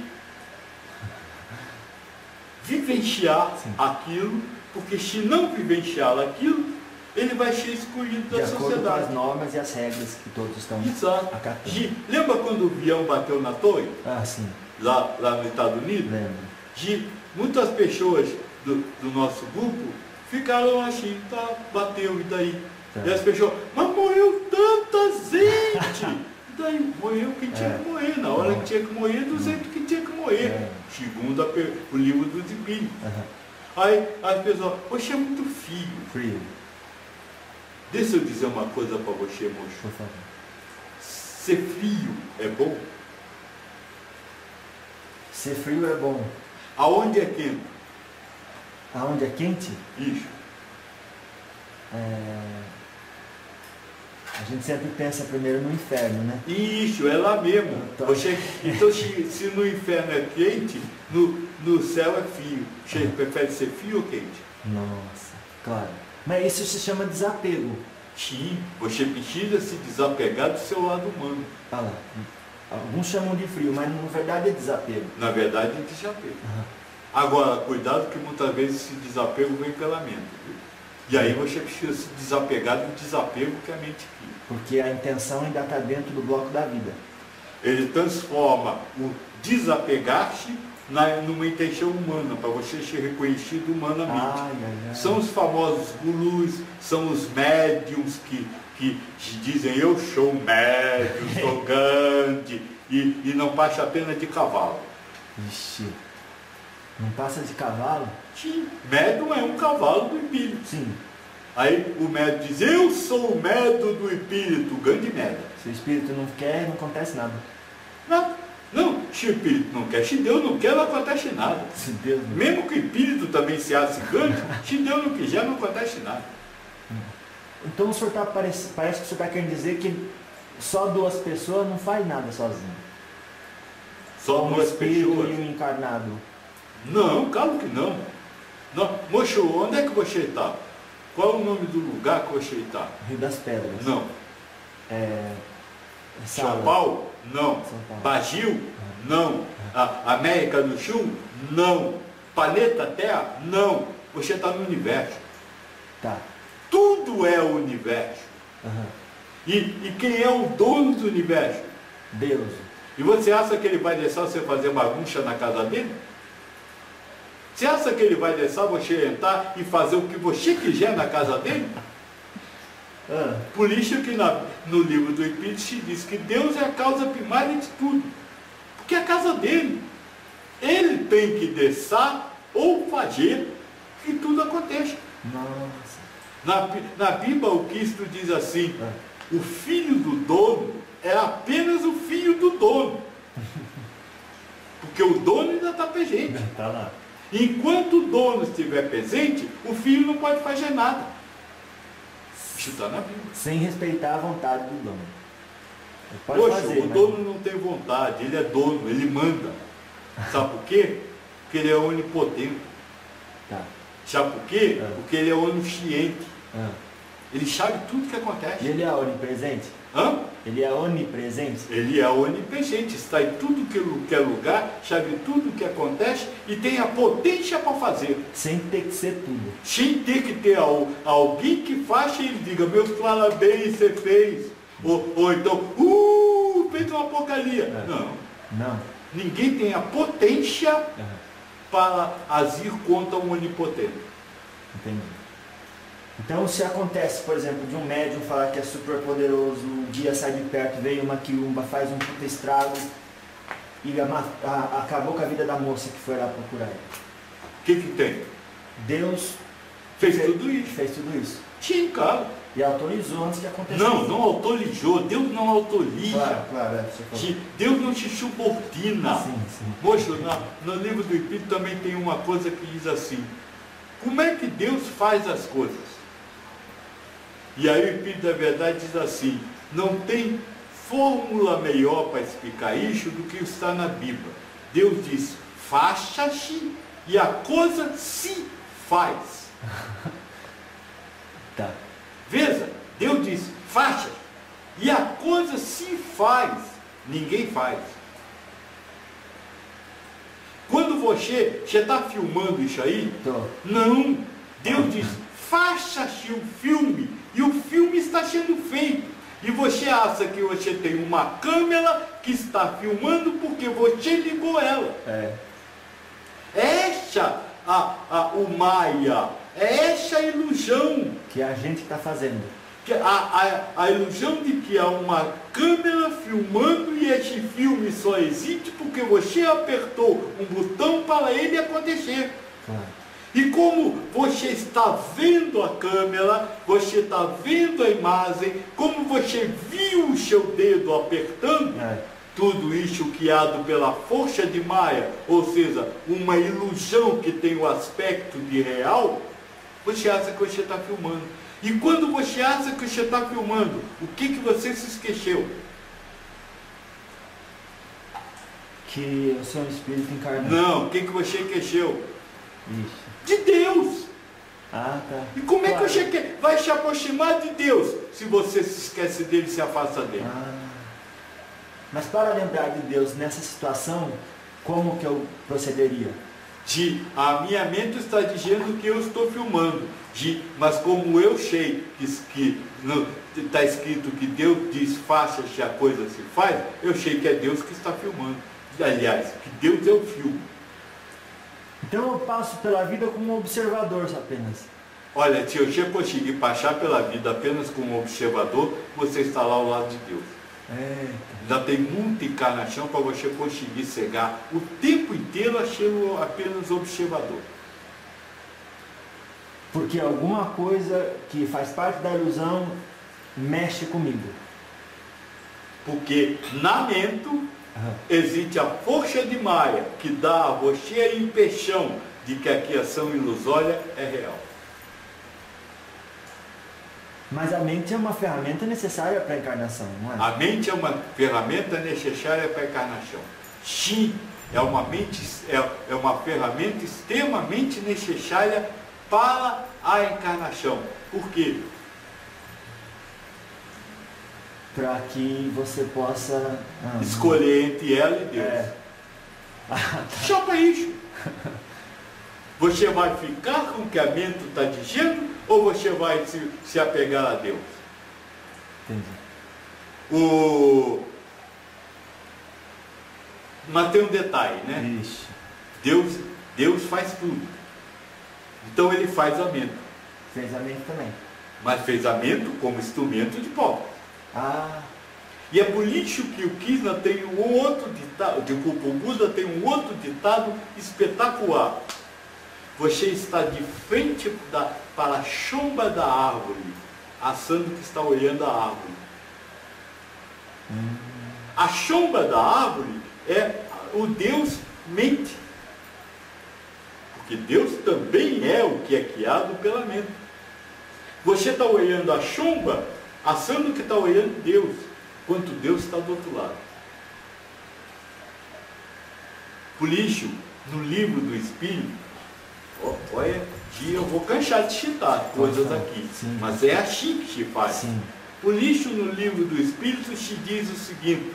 vivenciar aquilo, porque se não vivenciar aquilo, ele vai ser excluído da sociedade. De acordo com as normas e as regras que todos estão acatando. Lembra quando o avião bateu na torre? Sim. Lá nos Estados Unidos? Lembro. Muitas pessoas do nosso grupo ficaram assim, tá, bateu, e daí? Tá. E as pessoas, mas morreu tanta gente! E daí morreu quem tinha que morrer, na hora que tinha que morrer, do jeito que tinha que morrer, segundo o livro dos Espíritos. Aí as pessoas, você é muito frio. Deixa eu dizer uma coisa para você, moço. Por favor. Ser frio é bom? Ser frio é bom. Aonde é quente? Aonde é quente? Isso. A gente sempre pensa primeiro no inferno, né? Isso, é lá mesmo. Então se no inferno é quente, no céu é frio. Você prefere ser frio ou quente? Nossa, claro. Mas isso se chama desapego. Sim, você precisa se desapegar do seu lado humano. Olha lá. Alguns chamam de frio, mas na verdade é desapego. Na verdade é desapego. Agora, cuidado que muitas vezes esse desapego vem pela mente. Viu? E aí você precisa se desapegar do desapego que a mente cria. Porque a intenção ainda está dentro do bloco da vida. Ele transforma o desapegar-se numa intenção humana, para você ser reconhecido humanamente. São os famosos gurus, são os médiums que dizem, eu sou médium, sou grande, e não passa a pena de cavalo. Ixi, não passa de cavalo? Sim, médium é um cavalo do espírito. Sim. Aí o médium diz, eu sou o médium do espírito, grande merda. Se o espírito não quer, não acontece nada. Não, se o espírito não quer, se Deus não quer, não acontece nada. Se Deus não... Mesmo que o espírito também se ache grande, se Deus não quiser, não acontece nada. Então o senhor parece que o senhor está querendo dizer que só duas pessoas não faz nada sozinho. Só um duas espírito pessoas? E um encarnado. Não, claro que não. Moço, onde é que você está? Qual é o nome do lugar que você está? Rio das Pedras. Não. São Paulo? Não. São Paulo. Brasil? Não. América do Sul? Não. Planeta Terra? Não. Você está no universo. Tá. Tudo é o universo. E quem é o dono do universo? Deus. E você acha que ele vai deixar você fazer bagunça na casa dele? Você acha que ele vai deixar você entrar e fazer o que você quiser na casa dele? Por isso que no livro do Espírito se diz que Deus é a causa primária de tudo. Porque é a casa dele. Ele tem que deixar ou fazer que tudo aconteça. Nossa. Na Bíblia o Cristo diz assim, o filho do dono é apenas o filho do dono. Porque o dono ainda está presente. Tá lá. Enquanto o dono estiver presente, o filho não pode fazer nada. Isso está na Bíblia. Sem respeitar a vontade do dono. Ele pode Poxa, fazer, o dono não tem vontade, ele é dono, ele manda. Sabe por quê? Porque ele é onipotente. Tá. Sabe por quê? Porque ele é onisciente. Ele sabe tudo que E acontece. ele é onipresente? Hã? Ele é onipresente? Ele é onipresente, está em tudo que é lugar, sabe tudo que acontece e tem a potência para fazer. Sem ter que ser tudo. Sem ter que ter alguém que faça e ele diga, meus parabéns, você fez. Ou então, fez uma porcaria. Não. Ninguém tem a potência para agir contra um onipotente. Entendi. Então, se acontece, por exemplo, de um médium falar que é super poderoso, o guia sai de perto, veio uma quiumba, faz um puta estrago e acabou com a vida da moça que foi lá procurar ele. O que tem? Deus Fez tudo isso. Fez tudo isso. Sim, claro. E autorizou antes que acontecesse. Não autorizou. Deus não autoriza. Claro, você falou. Deus não se subordina. Sim. Poxa, no livro do Espírito também tem uma coisa que diz assim, como é que Deus faz as coisas? E aí o Espírito da Verdade diz assim, não tem fórmula melhor para explicar isso do que está na Bíblia. Deus diz, faça-se e a coisa se faz. Tá. Veja, Deus diz, faça e a coisa se faz. Ninguém faz. Quando você está filmando isso aí, não. Deus diz, faça-se um filme e o filme está sendo feito. E você acha que você tem uma câmera que está filmando porque você ligou ela. Essa o Maia, é essa a ilusão. Que é a gente está fazendo. A ilusão de que há uma câmera filmando e esse filme só existe porque você apertou um botão para ele acontecer. Claro. E como você está vendo a câmera, você está vendo a imagem, como você viu o seu dedo apertando, tudo isso criado pela força de Maia, ou seja, uma ilusão que tem o aspecto de real, você acha que você está filmando. E quando você acha que você está filmando, o que você se esqueceu? Que eu sou um espírito encarnado. Não, o que você esqueceu? Isso. De Deus. Tá. E como é que você vai se aproximar de Deus se você se esquece dele e se afasta dele? Mas para lembrar de Deus nessa situação, como que eu procederia? A minha mente está dizendo que eu estou filmando. Mas como eu sei que está escrito que Deus diz faça-se a coisa se faz, eu sei que é Deus que está filmando. Aliás, que Deus é o filme. Então eu passo pela vida como um observador apenas. Olha, se você conseguir passar pela vida apenas como observador, você está lá ao lado de Deus. Ainda tem muita encarnação para você conseguir cegar o tempo inteiro achando apenas observador. Porque alguma coisa que faz parte da ilusão mexe comigo. Porque na mente existe a força de Maia que dá a você a impressão de que a criação ilusória é real. Mas a mente é uma ferramenta necessária para a encarnação, não é? A mente é uma ferramenta necessária para a encarnação. Sim, é uma ferramenta extremamente necessária para a encarnação. Por quê? Para que você possa escolher entre ela e Deus. Só para isso. Você vai ficar com o que a mente está dizendo ou você vai se apegar a Deus? Entendi. Mas tem um detalhe, né? Ixi. Deus Deus faz tudo. Então ele faz a mente. Fez a mente também. Mas fez a mente como instrumento de pó. Ah, E é por isso que o Krishna tem um outro ditado, o Buda tem um outro ditado espetacular. Você está de frente para a sombra da árvore, achando que está olhando a árvore. A sombra da árvore é o Deus mente. Porque Deus também é o que é criado pela mente. Você está olhando a sombra, achando que está olhando Deus, enquanto Deus está do outro lado. Por isso, no livro do Espírito, olha, eu vou cansar de citar coisas aqui, sim, mas é assim que se faz. sim. Por isso, no livro do Espírito se diz o seguinte: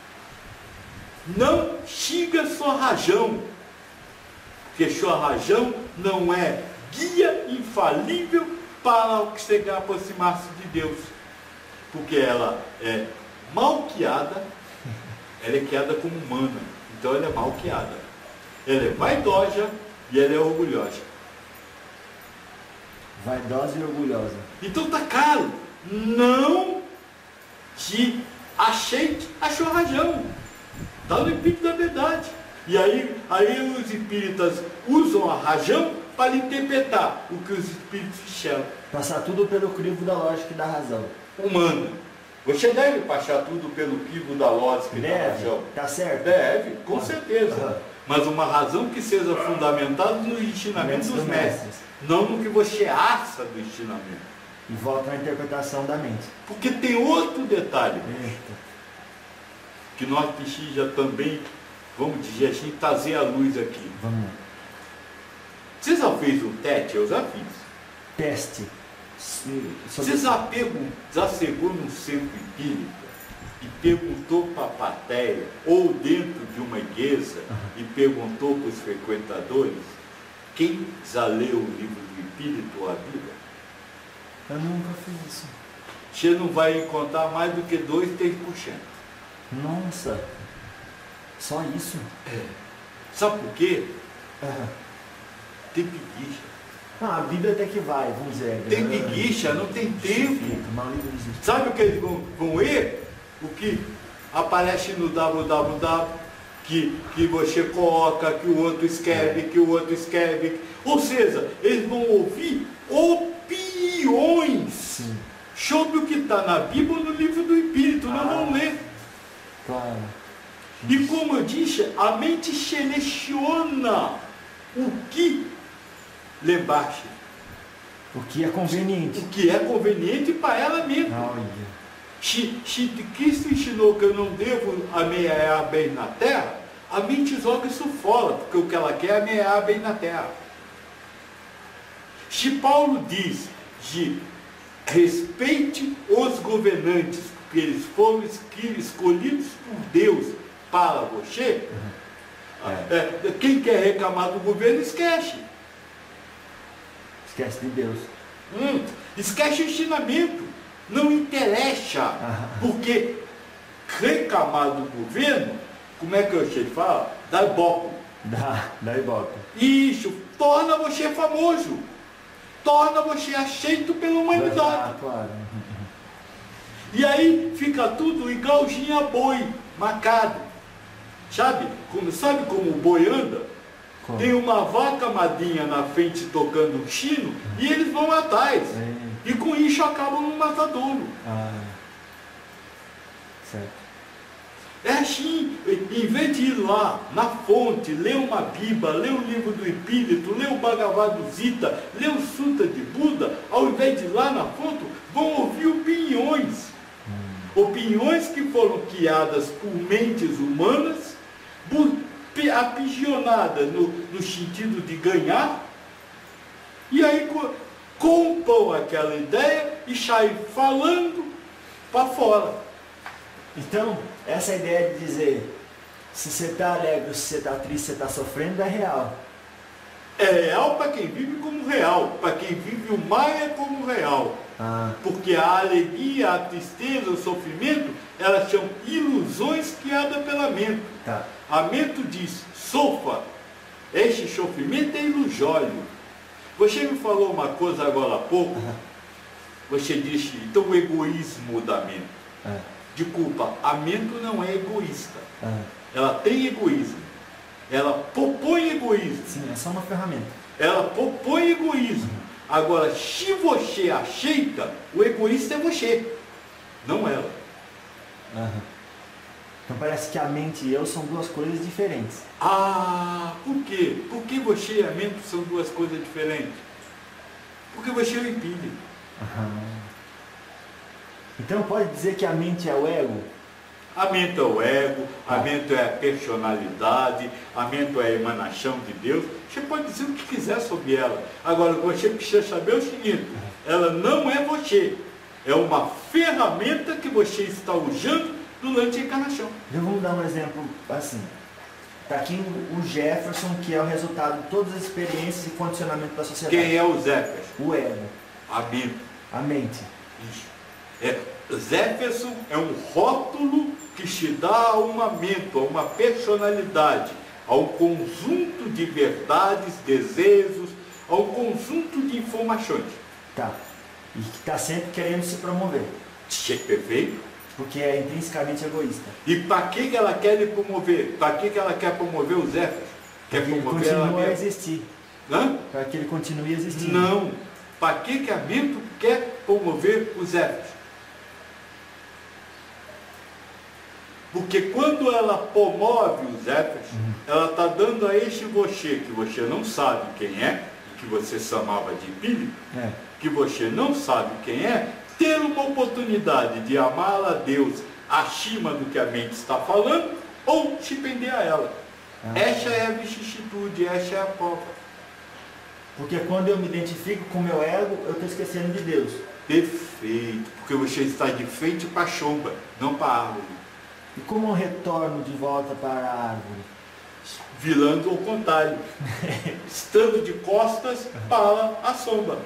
não siga sua razão, porque sua razão não é guia infalível para chegar a aproximar-se de Deus, porque ela é mal guiada, ela é guiada como humana, então ela é mal guiada, ela é vaidosa e ela é orgulhosa. Vaidosa e orgulhosa. Então tá caro, não te aceite a sua razão, está no Espírito da Verdade. E aí os espíritas usam a razão para interpretar o que os espíritos disseram. Passar tudo pelo crivo da lógica e da razão. Humana. Você deve passar tudo pelo crivo da lógica e da razão. Tá certo? Deve, com certeza. Uhum. Mas uma razão que seja fundamentada nos ensinamentos dos mestres, não no que você acha do ensinamento. E volta na interpretação da mente. Porque tem outro detalhe Eita. que nós precisamos também, vamos dizer assim, trazer à luz aqui. Vamos lá. Você já fez o teste? Eu já fiz. Teste. Você já chegou num centro espírita e perguntou para a plateia, ou dentro de uma igreja, e perguntou para os frequentadores, quem já leu o livro do Espírito ou a Bíblia? Eu nunca fiz isso. Você não vai encontrar mais do que 2, 3%. Nossa. Só isso? Sabe por quê? Aham. Tem preguiça. Ah, a Bíblia até que vai, vamos dizer. Tem preguiça, não tem tempo. Mal livre não existe. Sabe o que eles vão ler? O que aparece no www, que você coloca, que o outro escreve, que o outro escreve. Ou seja, eles vão ouvir opiniões Sim. sobre o que está na Bíblia ou no livro do Espírito, não vão ler. Claro. E como eu disse, a mente seleciona o que lembrar-se, O que é conveniente. o que é conveniente para ela mesma. Olha. Se Cristo ensinou que eu não devo ameaçar bem na terra, a mente joga isso fora, porque o que ela quer é ameaçar bem na terra. Se Paulo diz de respeite os governantes, porque eles foram escolhidos por Deus para você, quem quer reclamar do governo esquece. Esquece de Deus. Esquece o ensinamento. Não interessa, porque reclamar do governo, como é que eu sei falar? Dá ibope. Dá ibope. Isso torna você famoso, torna você aceito pela humanidade. Ah, claro. E aí fica tudo igualzinho a boi, marcado. Sabe como o boi anda? Como? Tem uma vaca madrinha na frente tocando um sino e eles vão atrás. E com isso acabam no matadouro. Ah, certo. É assim, em vez de ir lá na fonte, ler uma Bíblia, ler o livro do Espírito, ler o Bhagavad Gita, ler o Sutra de Buda, ao invés de ir lá na fonte, vão ouvir opiniões. Opiniões que foram criadas por mentes humanas, aprisionadas no sentido de ganhar, e aí compram aquela ideia e saem falando para fora. Então, essa ideia de dizer se você está alegre, se você está triste, se você está sofrendo, é real. É real para quem vive como real, para quem vive o Maya como real. Porque a alegria, a tristeza, o sofrimento, elas são ilusões criadas pela mente. Tá. A mente diz, sofra, Este sofrimento é ilusório. Você me falou uma coisa agora há pouco. Você disse, então o egoísmo da mente. Desculpa, a mente não é egoísta. Ela tem egoísmo. Ela propõe egoísmo. Sim, é só uma ferramenta. Ela propõe egoísmo. Agora, se você aceita, o egoísta é você, não ela. Então parece que a mente e eu são duas coisas diferentes. Ah, por quê? Por que você e a mente são duas coisas diferentes? Porque você é o espírito. Então pode dizer que a mente é o ego? A mente é o ego, a mente é a personalidade, a mente é a emanação de Deus. Você pode dizer o que quiser sobre ela. Agora, o que você precisa saber é o seguinte, ela não é você. É uma ferramenta que você está usando durante a encarnação. Eu vou dar um exemplo assim. Está aqui o Jefferson, que é o resultado de todas as experiências e condicionamento da sociedade. Quem é o Jefferson? O ego. A mente. A mente. Isso. Jefferson é um rótulo que te dá a uma mente, a uma personalidade, a um conjunto de verdades, desejos, a um conjunto de informações. Tá. E que está sempre querendo se promover. Perfeito. Porque é intrinsecamente egoísta. E para que ela quer lhe promover? Para que ela quer promover o Jefferson? Quer Para que ele promover ela continue a mesma? existir. Hã? Para que ele continue existindo. Não. Para que a mente quer promover o Jefferson? Porque quando ela promove o Jefferson, ela está dando a este você, que você não sabe quem é, que você chamava de espírito, que você não sabe quem é, ter uma oportunidade de amar a Deus acima do que a mente está falando, ou se prender a ela. Essa é a vicissitude, essa é a prova. Porque quando eu me identifico com o meu ego, eu estou esquecendo de Deus. Perfeito, porque você está de frente para a sombra, não para a árvore. E como eu retorno de volta para a árvore? Virando ao contrário, estando de costas para a sombra.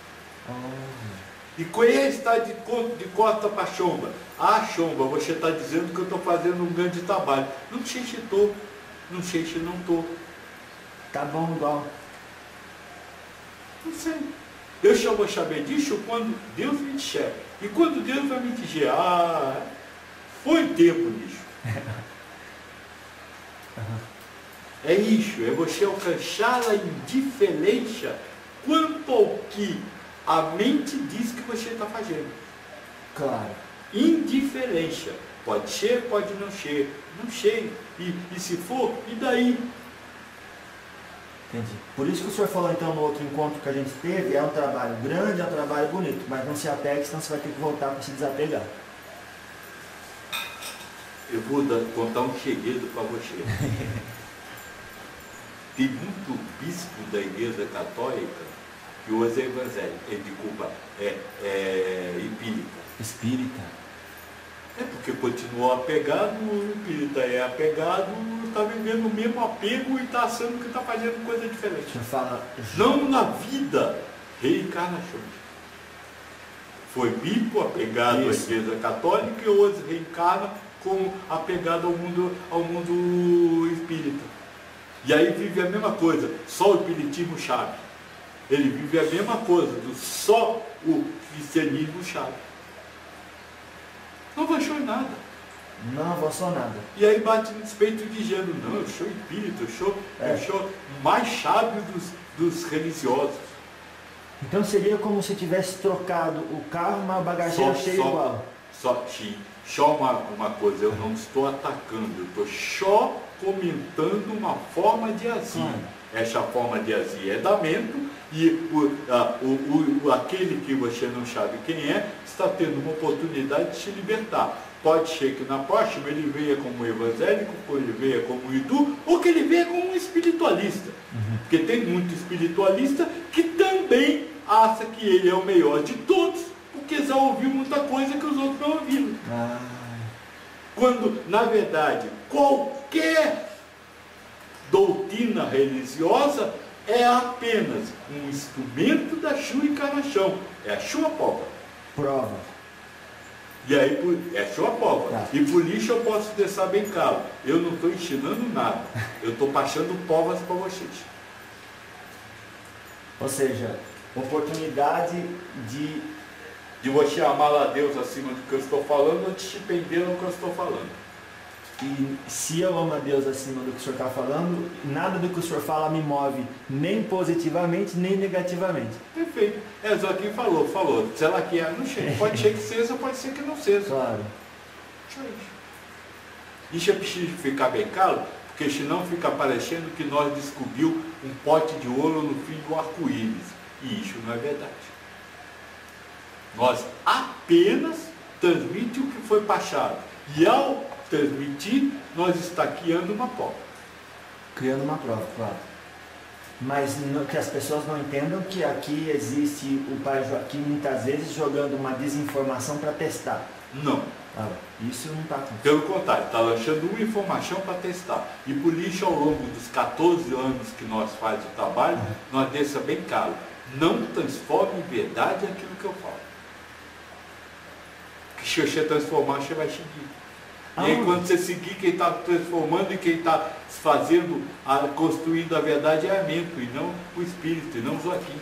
E quem está de costas para a sombra? Ah, sombra, você está dizendo que eu estou fazendo um grande trabalho. Não sei se estou, não sei se não estou. Tá bom igual. Não sei. Eu só vou saber disso quando Deus me disser. E quando Deus vai me dizer, foi tempo nisso. É isso, é você alcançar a indiferença quanto ao que a mente diz que você está fazendo. Claro. Indiferença. Pode ser, pode não ser. Não sei. E se for, e daí? Entendi. Por isso que o senhor falou então no outro encontro que a gente teve, é um trabalho grande, é um trabalho bonito, mas não se apegue, senão você vai ter que voltar para se desapegar. Eu vou contar um segredo para você. Tem muito bispo da Igreja Católica que usa evangélico, é espírita. É porque continuou apegado, o espírita é apegado, está vivendo o mesmo apego e está achando que está fazendo coisa diferente. O senhor fala... Não na vida, reencarnações. Foi bispo apegado à Igreja Católica e hoje reencarna como apegado ao mundo espírita. E aí vive a mesma coisa, só o espiritismo chave. Ele vive a mesma coisa, só o cristianismo chave. Não avançou em nada. Não avançou nada. E aí bate no despeito dizendo, não, eu sou espírita, eu sou mais sábio dos religiosos. Então seria como se tivesse trocado o carro, mas a bagageira cheia igual. Só uma coisa, eu não estou atacando, eu estou só comentando uma forma de azia. Essa forma de azia é da mente e aquele que você não sabe quem é, está tendo uma oportunidade de se libertar. Pode ser que na próxima ele venha como evangélico, ou ele venha como hindu, ou que ele venha como um espiritualista. Porque tem muito espiritualista que também acha que ele é o melhor de todos, porque já ouviu muita coisa que os outros não ouviram. Quando, na verdade, qualquer doutrina religiosa é apenas um instrumento da sua encarnação, é a sua prova. E aí, é sua prova. Tá. E por isso eu posso deixar bem claro, eu não estou ensinando nada, eu estou passando provas para vocês. Ou seja, oportunidade de... você amar a Deus acima do que eu estou falando, ou de te prender no que eu estou falando. E se eu amo a Deus acima do que o senhor está falando, nada do que o senhor fala me move nem positivamente, nem negativamente. Perfeito. Joaquim falou. Se ela quer, não chega. Pode ser que seja, pode ser que não seja. Claro. Isso é preciso ficar bem claro, porque senão fica parecendo que nós descobrimos um pote de ouro no fim do arco-íris. E isso não é verdade. Nós apenas transmitimos o que foi passado. E ao transmitir, nós está criando uma prova. Criando uma prova, claro. Mas que as pessoas não entendam que aqui existe o pai Joaquim muitas vezes jogando uma desinformação para testar. Não. Isso não está acontecendo. Pelo contrário, está lançando uma informação para testar. E por isso, ao longo dos 14 anos que nós fazemos o trabalho, nós deixamos bem claro, não transforme em verdade aquilo que eu falo. Que se você transformar, você vai seguir. E aí, quando você seguir, quem está transformando e quem está fazendo, construindo a verdade é a mente, e não o espírito, e não o Joaquim.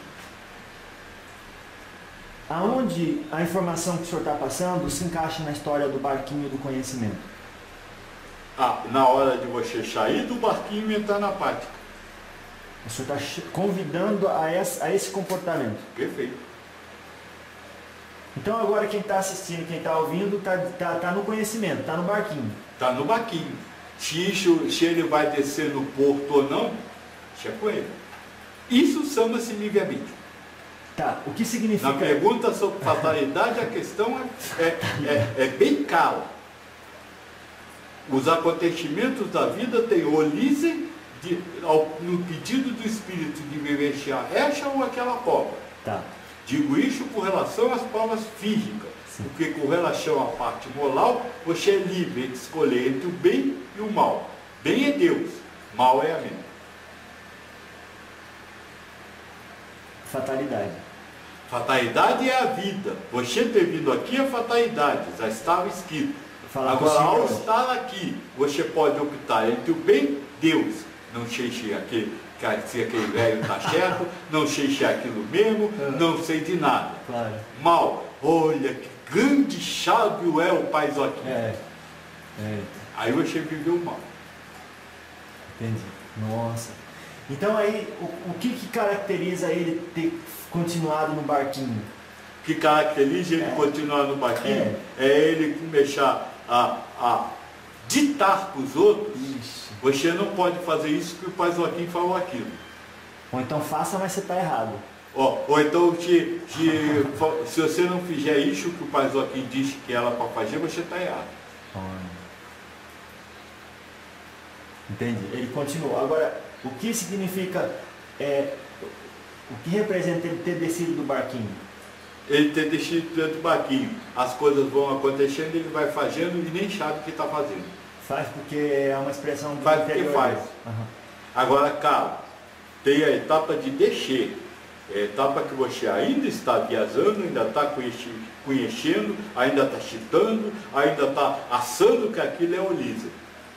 Aonde a informação que o senhor está passando se encaixa na história do barquinho do conhecimento? Na hora de você sair do barquinho e entrar na prática. O senhor está convidando a esse comportamento. Perfeito. Então agora quem está assistindo, quem está ouvindo, está no conhecimento, está no barquinho. Está no barquinho. Se ele vai descer no porto ou não, deixa com ele. Isso chama-se livre-arbítrio. Tá, o que significa... Na pergunta sobre fatalidade, a questão é bem clara. Os acontecimentos da vida têm origem no pedido do Espírito de vivenciar essa ou aquela prova. Tá. Digo isso com relação às provas físicas. Sim. Porque com relação à parte moral, você é livre de escolher entre o bem e o mal. Bem é Deus, mal é a mente. Fatalidade. Fatalidade é a vida. Você ter vindo aqui é fatalidade, já estava escrito. Agora, ao estar aqui, você pode optar entre o bem, Deus. Não sei se aquele velho está certo, não sei se é aquilo mesmo, não sei de nada. Claro. Mal, olha que grande sábio é o Pai Joaquim. Aí você viveu mal. Entendi. Nossa. Então aí, o que caracteriza ele ter continuado no barquinho? O que caracteriza ele continuar no barquinho é ele começar a ditar para os outros. Isso. Você não pode fazer isso porque o Pai Joaquim falou aquilo. Ou então faça, mas você está errado. Ou então, se você não fizer isso que o Pai Joaquim disse que era para fazer, você está errado. Entendi. Ele continua. Agora, o que significa, o que representa ele ter descido do barquinho? Ele ter descido dentro do barquinho. As coisas vão acontecendo, ele vai fazendo e nem sabe o que está fazendo. Faz porque é uma expressão do faz porque interior. Faz. Uhum. Agora, cara, tem a etapa de descer. É a etapa que você ainda está viajando, ainda está conhecendo, ainda está citando, ainda está assando que aquilo é Olísia.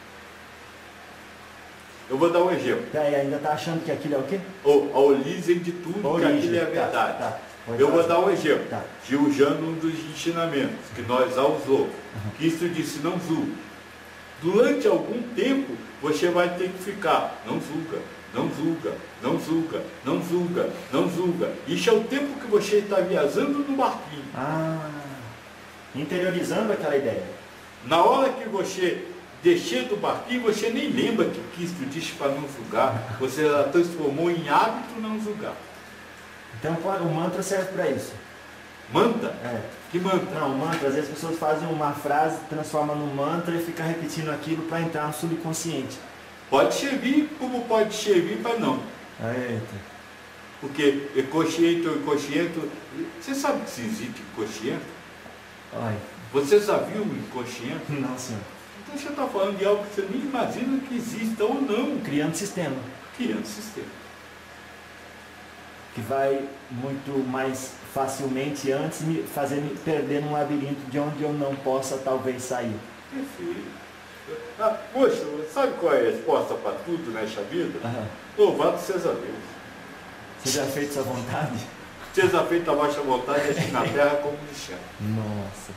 Eu vou dar um exemplo. Ainda está achando que aquilo é o quê? A origem de tudo, que aquilo é a verdade. Tá. Eu vou dar um exemplo, usando um dos ensinamentos que nós já usou. Que isso disse, não julgue. Durante algum tempo, você vai ter que ficar, não julga, não julga, não julga, não julga, não julga. Isso é o tempo que você está viajando no barquinho. Interiorizando aquela ideia. Na hora que você descer do barquinho, você nem lembra que Cristo disse para não julgar. Você já transformou em hábito não julgar. Então o mantra serve para isso. Mantra? Que mantra? Não, mantra, às vezes as pessoas fazem uma frase, transformam num mantra e ficam repetindo aquilo para entrar no subconsciente. Pode servir, como pode servir para não. Eita. Porque consciente ou inconsciente, você sabe que se existe inconsciente? Você já viu o inconsciente? Não, senhor. Então você está falando de algo que você nem imagina que exista ou não. Criando sistema. Criando sistema. que vai muito mais facilmente antes fazer me perder num labirinto de onde eu não possa talvez sair. Perfeito. Poxa, sabe qual é a resposta para tudo nesta vida? Louvado seja Deus. Seja feita sua vontade? Seja feita a vossa vontade, assim na terra como no céu. Nossa.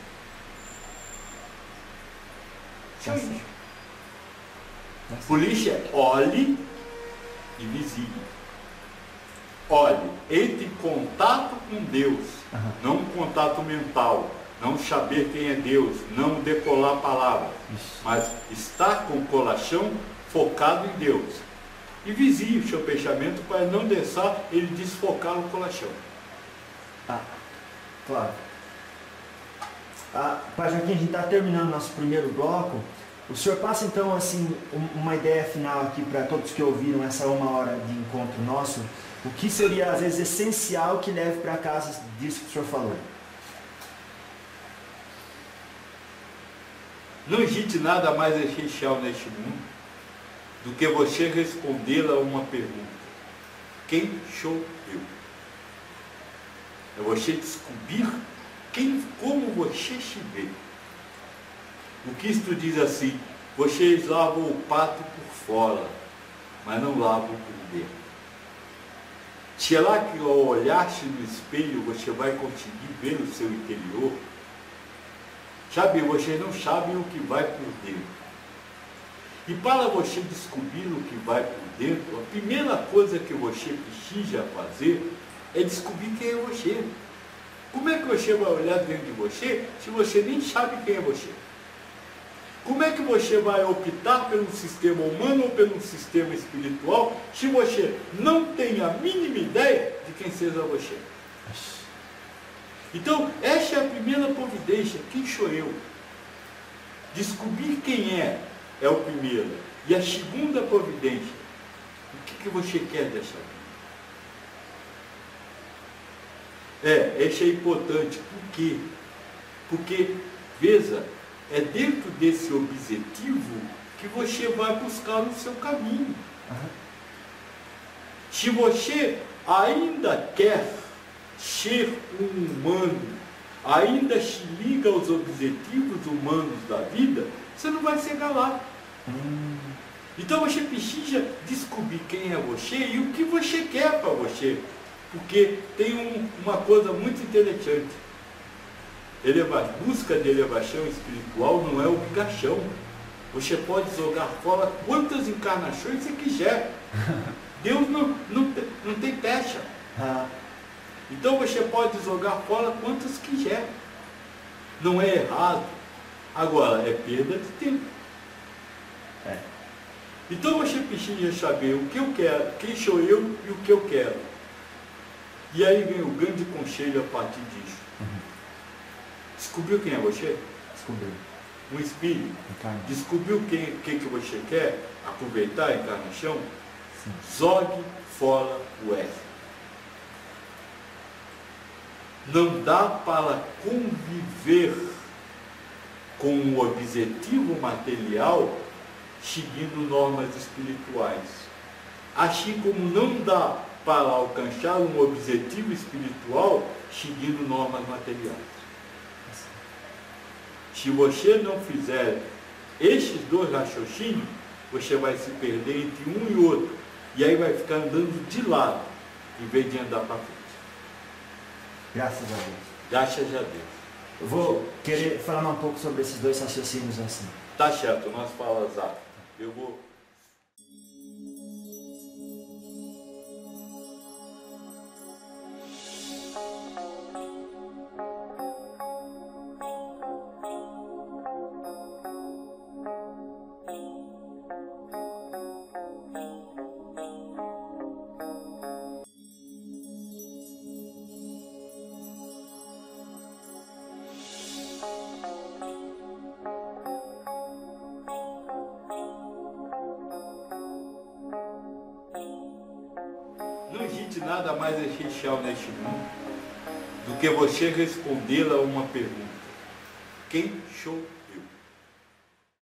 Sim. Polícia é olhe e vigie. Olhe, entre em contato com Deus, não um contato mental, não saber quem é Deus, não decolar palavras, mas estar com o coração focado em Deus. E vigie o seu pensamento para não deixar ele desfocar o coração. Claro. Pai Joaquim, a gente está terminando nosso primeiro bloco. O senhor passa então assim uma ideia final aqui para todos que ouviram essa 1 hora de encontro nosso, o que seria às vezes essencial que leve para casa disso que o senhor falou? Não existe nada mais essencial neste mundo do que você responder a uma pergunta: quem sou eu? É você descobrir como você se vê. O Cristo diz assim: vocês lavam o pato por fora, mas não lavam por dentro. Será que ao olhar-se no espelho você vai conseguir ver o seu interior? Sabe, você não sabe o que vai por dentro. E para você descobrir o que vai por dentro, a primeira coisa que você precisa fazer é descobrir quem é você. Como é que você vai olhar dentro de você se você nem sabe quem é você? Como é que você vai optar pelo sistema humano ou pelo sistema espiritual se você não tem a mínima ideia de quem seja você? Então, essa é a primeira providência. Quem sou eu? Descobrir quem é o primeiro. E a segunda providência: o que você quer dessa vida? Esse é importante. Por quê? Porque, veja, é dentro desse objetivo que você vai buscar o seu caminho. Se você ainda quer ser um humano, ainda se liga aos objetivos humanos da vida, você não vai chegar lá. Então você precisa descobrir quem é você e o que você quer para você. Porque tem uma coisa muito interessante. Busca de elevação espiritual não é obrigação. Você pode jogar fora quantas encarnações você quiser. Deus não tem pecha. Então você pode jogar fora quantas quiser. Não é errado. Agora, é perda de tempo. Então você precisa saber o que eu quero, quem sou eu e o que eu quero. E aí vem o grande conselho a partir disso. Descobriu quem é você? Descobriu. Um espírito. Descobriu o que você quer? Aproveitar a encarnação? Sim. Jogue fora o ego. Não dá para conviver com o objetivo material seguindo normas espirituais. Assim como não dá para alcançar um objetivo espiritual seguindo normas materiais. Se você não fizer esses dois raciocínios, você vai se perder entre um e outro. E aí vai ficar andando de lado, em vez de andar para frente. Graças a Deus. Graças a Deus. Eu vou querer falar um pouco sobre esses dois raciocínios assim. Tá certo, nós falamos, eu vou... Não existe nada mais essencial neste mundo do que você responder a uma pergunta: quem sou